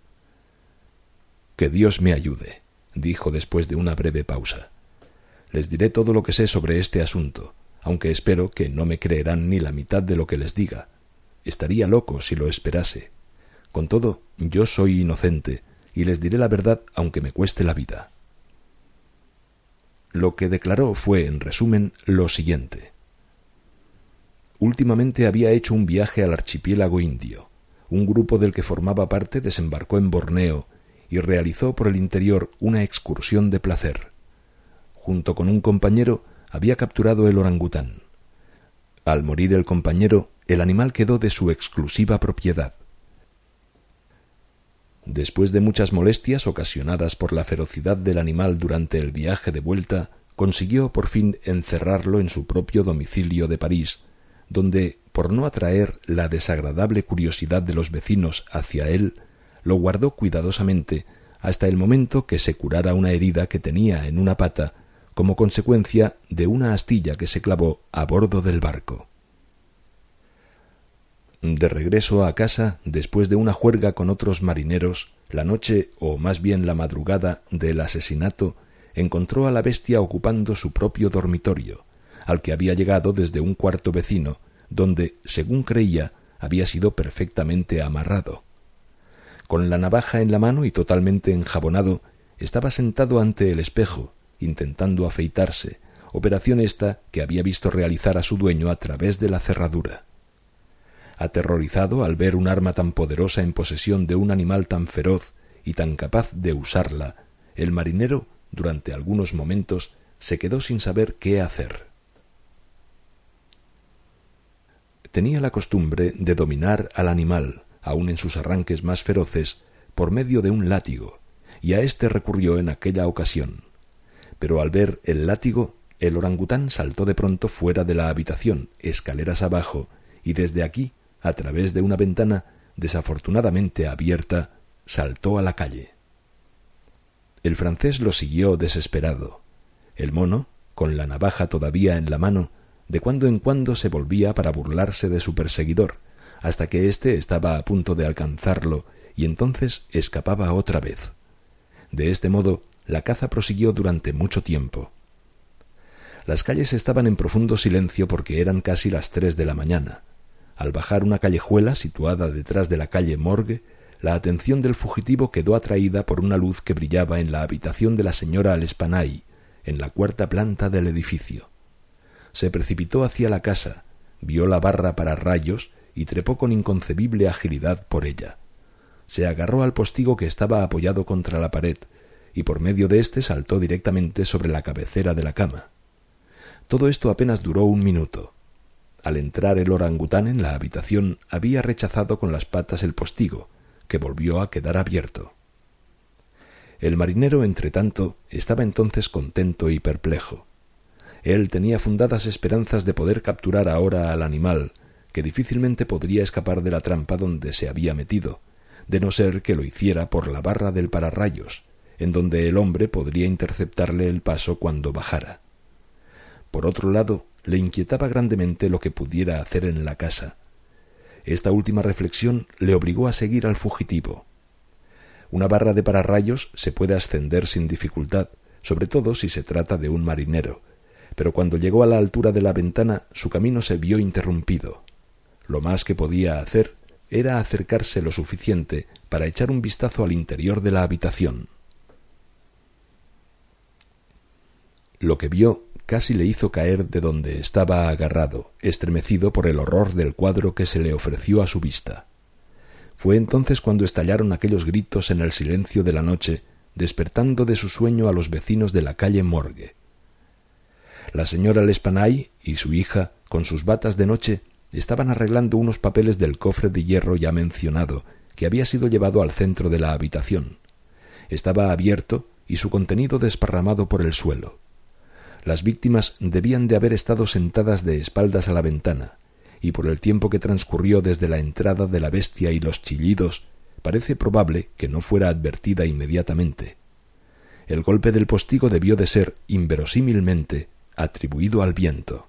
Speaker 1: «Que Dios me ayude», dijo después de una breve pausa. «Les diré todo lo que sé sobre este asunto, aunque espero que no me creerán ni la mitad de lo que les diga. Estaría loco si lo esperase. Con todo, yo soy inocente, y les diré la verdad aunque me cueste la vida». Lo que declaró fue, en resumen, lo siguiente. Últimamente había hecho un viaje al archipiélago indio. Un grupo del que formaba parte desembarcó en Borneo y realizó por el interior una excursión de placer. Junto con un compañero había capturado el orangután. Al morir el compañero, el animal quedó de su exclusiva propiedad. Después de muchas molestias ocasionadas por la ferocidad del animal durante el viaje de vuelta, consiguió por fin encerrarlo en su propio domicilio de París, donde, por no atraer la desagradable curiosidad de los vecinos hacia él, lo guardó cuidadosamente hasta el momento que se curara una herida que tenía en una pata como consecuencia de una astilla que se clavó a bordo del barco. De regreso a casa, después de una juerga con otros marineros, la noche, o más bien la madrugada, del asesinato, encontró a la bestia ocupando su propio dormitorio, al que había llegado desde un cuarto vecino, donde, según creía, había sido perfectamente amarrado. Con la navaja en la mano y totalmente enjabonado, estaba sentado ante el espejo, intentando afeitarse, operación esta que había visto realizar a su dueño a través de la cerradura. Aterrorizado al ver un arma tan poderosa en posesión de un animal tan feroz y tan capaz de usarla, el marinero, durante algunos momentos, se quedó sin saber qué hacer. Tenía la costumbre de dominar al animal, aun en sus arranques más feroces, por medio de un látigo, y a éste recurrió en aquella ocasión. Pero al ver el látigo, el orangután saltó de pronto fuera de la habitación, escaleras abajo, y desde aquí, a través de una ventana desafortunadamente abierta, saltó a la calle. El francés lo siguió desesperado. El mono, con la navaja todavía en la mano, de cuando en cuando se volvía para burlarse de su perseguidor, hasta que éste estaba a punto de alcanzarlo, y entonces escapaba otra vez. De este modo, la caza prosiguió durante mucho tiempo. Las calles estaban en profundo silencio porque eran casi las 3 de la mañana. Al bajar una callejuela situada detrás de la calle Morgue, la atención del fugitivo quedó atraída por una luz que brillaba en la habitación de la señora L'Espanaye, en la 4ª planta del edificio. Se precipitó hacia la casa, vio la barra para rayos y trepó con inconcebible agilidad por ella. Se agarró al postigo que estaba apoyado contra la pared, y por medio de éste saltó directamente sobre la cabecera de la cama. Todo esto apenas duró 1 minuto. Al entrar el orangután en la habitación, había rechazado con las patas el postigo, que volvió a quedar abierto. El marinero, entretanto, estaba entonces contento y perplejo. Él tenía fundadas esperanzas de poder capturar ahora al animal, que difícilmente podría escapar de la trampa donde se había metido, de no ser que lo hiciera por la barra del pararrayos, en donde el hombre podría interceptarle el paso cuando bajara. Por otro lado, le inquietaba grandemente lo que pudiera hacer en la casa. Esta última reflexión le obligó a seguir al fugitivo. Una barra de pararrayos se puede ascender sin dificultad, sobre todo si se trata de un marinero, pero cuando llegó a la altura de la ventana su camino se vio interrumpido. Lo más que podía hacer era acercarse lo suficiente para echar un vistazo al interior de la habitación. Lo que vio casi le hizo caer de donde estaba agarrado, estremecido por el horror del cuadro que se le ofreció a su vista. Fue entonces cuando estallaron aquellos gritos en el silencio de la noche, despertando de su sueño a los vecinos de la calle Morgue. La señora L'Espanaye y su hija, con sus batas de noche, estaban arreglando unos papeles del cofre de hierro ya mencionado, que había sido llevado al centro de la habitación. Estaba abierto y su contenido desparramado por el suelo. Las víctimas debían de haber estado sentadas de espaldas a la ventana, y por el tiempo que transcurrió desde la entrada de la bestia y los chillidos, parece probable que no fuera advertida inmediatamente. El golpe del postigo debió de ser, inverosímilmente, atribuido al viento.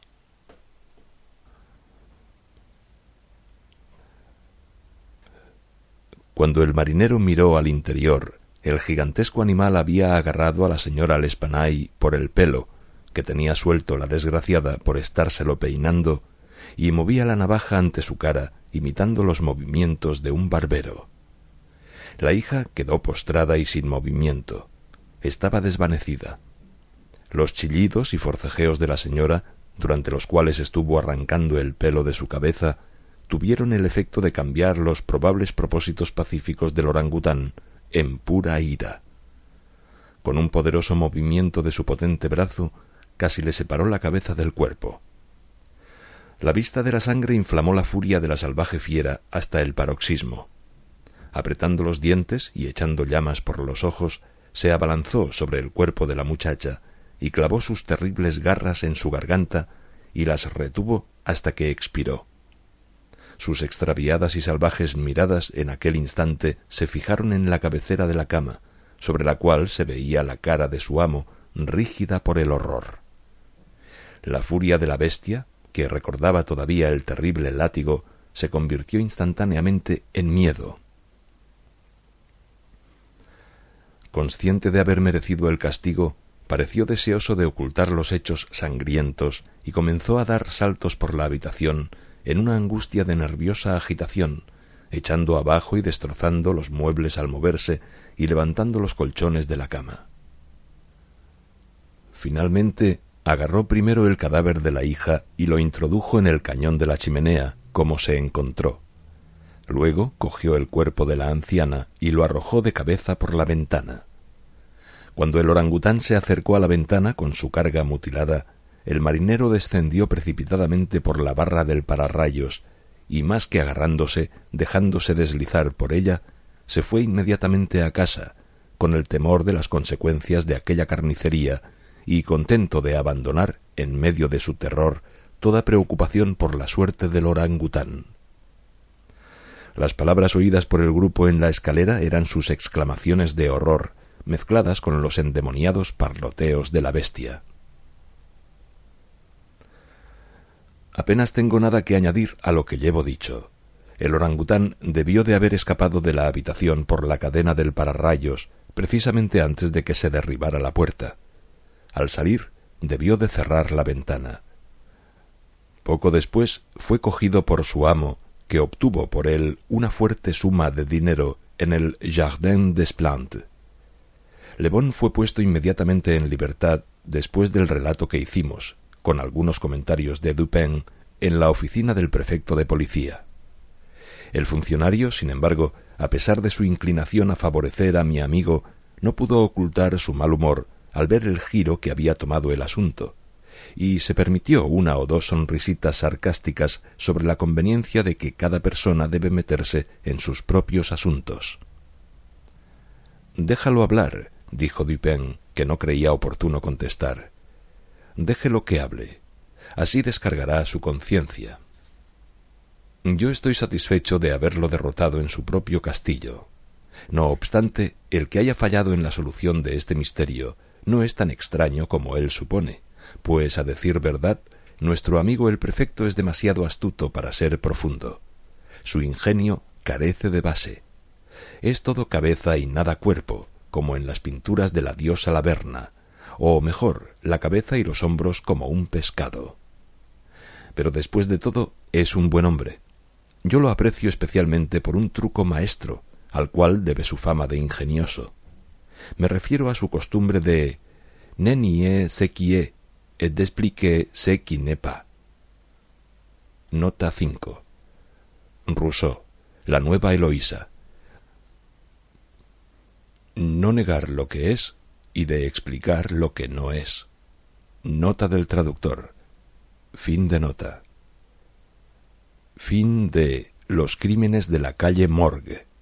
Speaker 1: Cuando el marinero miró al interior, el gigantesco animal había agarrado a la señora L'Espanaye por el pelo, que tenía suelto la desgraciada por estárselo peinando, y movía la navaja ante su cara, imitando los movimientos de un barbero. La hija quedó postrada y sin movimiento. Estaba desvanecida. Los chillidos y forcejeos de la señora, durante los cuales estuvo arrancando el pelo de su cabeza, tuvieron el efecto de cambiar los probables propósitos pacíficos del orangután en pura ira. Con un poderoso movimiento de su potente brazo, casi le separó la cabeza del cuerpo. La vista de la sangre inflamó la furia de la salvaje fiera hasta el paroxismo. Apretando los dientes y echando llamas por los ojos, se abalanzó sobre el cuerpo de la muchacha y clavó sus terribles garras en su garganta y las retuvo hasta que expiró. Sus extraviadas y salvajes miradas en aquel instante se fijaron en la cabecera de la cama, sobre la cual se veía la cara de su amo, rígida por el horror. La furia de la bestia, que recordaba todavía el terrible látigo, se convirtió instantáneamente en miedo. Consciente de haber merecido el castigo, pareció deseoso de ocultar los hechos sangrientos y comenzó a dar saltos por la habitación en una angustia de nerviosa agitación, echando abajo y destrozando los muebles al moverse y levantando los colchones de la cama. Finalmente, agarró primero el cadáver de la hija y lo introdujo en el cañón de la chimenea, como se encontró. Luego cogió el cuerpo de la anciana y lo arrojó de cabeza por la ventana. Cuando el orangután se acercó a la ventana con su carga mutilada, el marinero descendió precipitadamente por la barra del pararrayos y, más que agarrándose, dejándose deslizar por ella, se fue inmediatamente a casa, con el temor de las consecuencias de aquella carnicería y contento de abandonar, en medio de su terror, toda preocupación por la suerte del orangután. Las palabras oídas por el grupo en la escalera eran sus exclamaciones de horror, mezcladas con los endemoniados parloteos de la bestia. Apenas tengo nada que añadir a lo que llevo dicho. El orangután debió de haber escapado de la habitación por la cadena del pararrayos, precisamente antes de que se derribara la puerta. Al salir, debió de cerrar la ventana. Poco después fue cogido por su amo, que obtuvo por él una fuerte suma de dinero en el Jardin des Plantes. Le Bon fue puesto inmediatamente en libertad después del relato que hicimos, con algunos comentarios de Dupin, en la oficina del prefecto de policía. El funcionario, sin embargo, a pesar de su inclinación a favorecer a mi amigo, no pudo ocultar su mal humor al ver el giro que había tomado el asunto, y se permitió una o dos sonrisitas sarcásticas sobre la conveniencia de que cada persona debe meterse en sus propios asuntos. «Déjalo hablar», dijo Dupin, que no creía oportuno contestar. «Déjelo que hable. Así descargará su conciencia. Yo estoy satisfecho de haberlo derrotado en su propio castillo. No obstante, el que haya fallado en la solución de este misterio no es tan extraño como él supone, pues, a decir verdad, nuestro amigo el prefecto es demasiado astuto para ser profundo. Su ingenio carece de base. Es todo cabeza y nada cuerpo, como en las pinturas de la diosa Laverna, o mejor, la cabeza y los hombros como un pescado. Pero después de todo, es un buen hombre. Yo lo aprecio especialmente por un truco maestro, al cual debe su fama de ingenioso. Me refiero a su costumbre de «ne nier ce qui est, et d'expliquer ce qui n'est pas». Nota 5. Rousseau, La nueva Eloísa. No negar lo que es y de explicar lo que no es. Nota del traductor. Fin de nota. Fin de Los crímenes de la calle Morgue.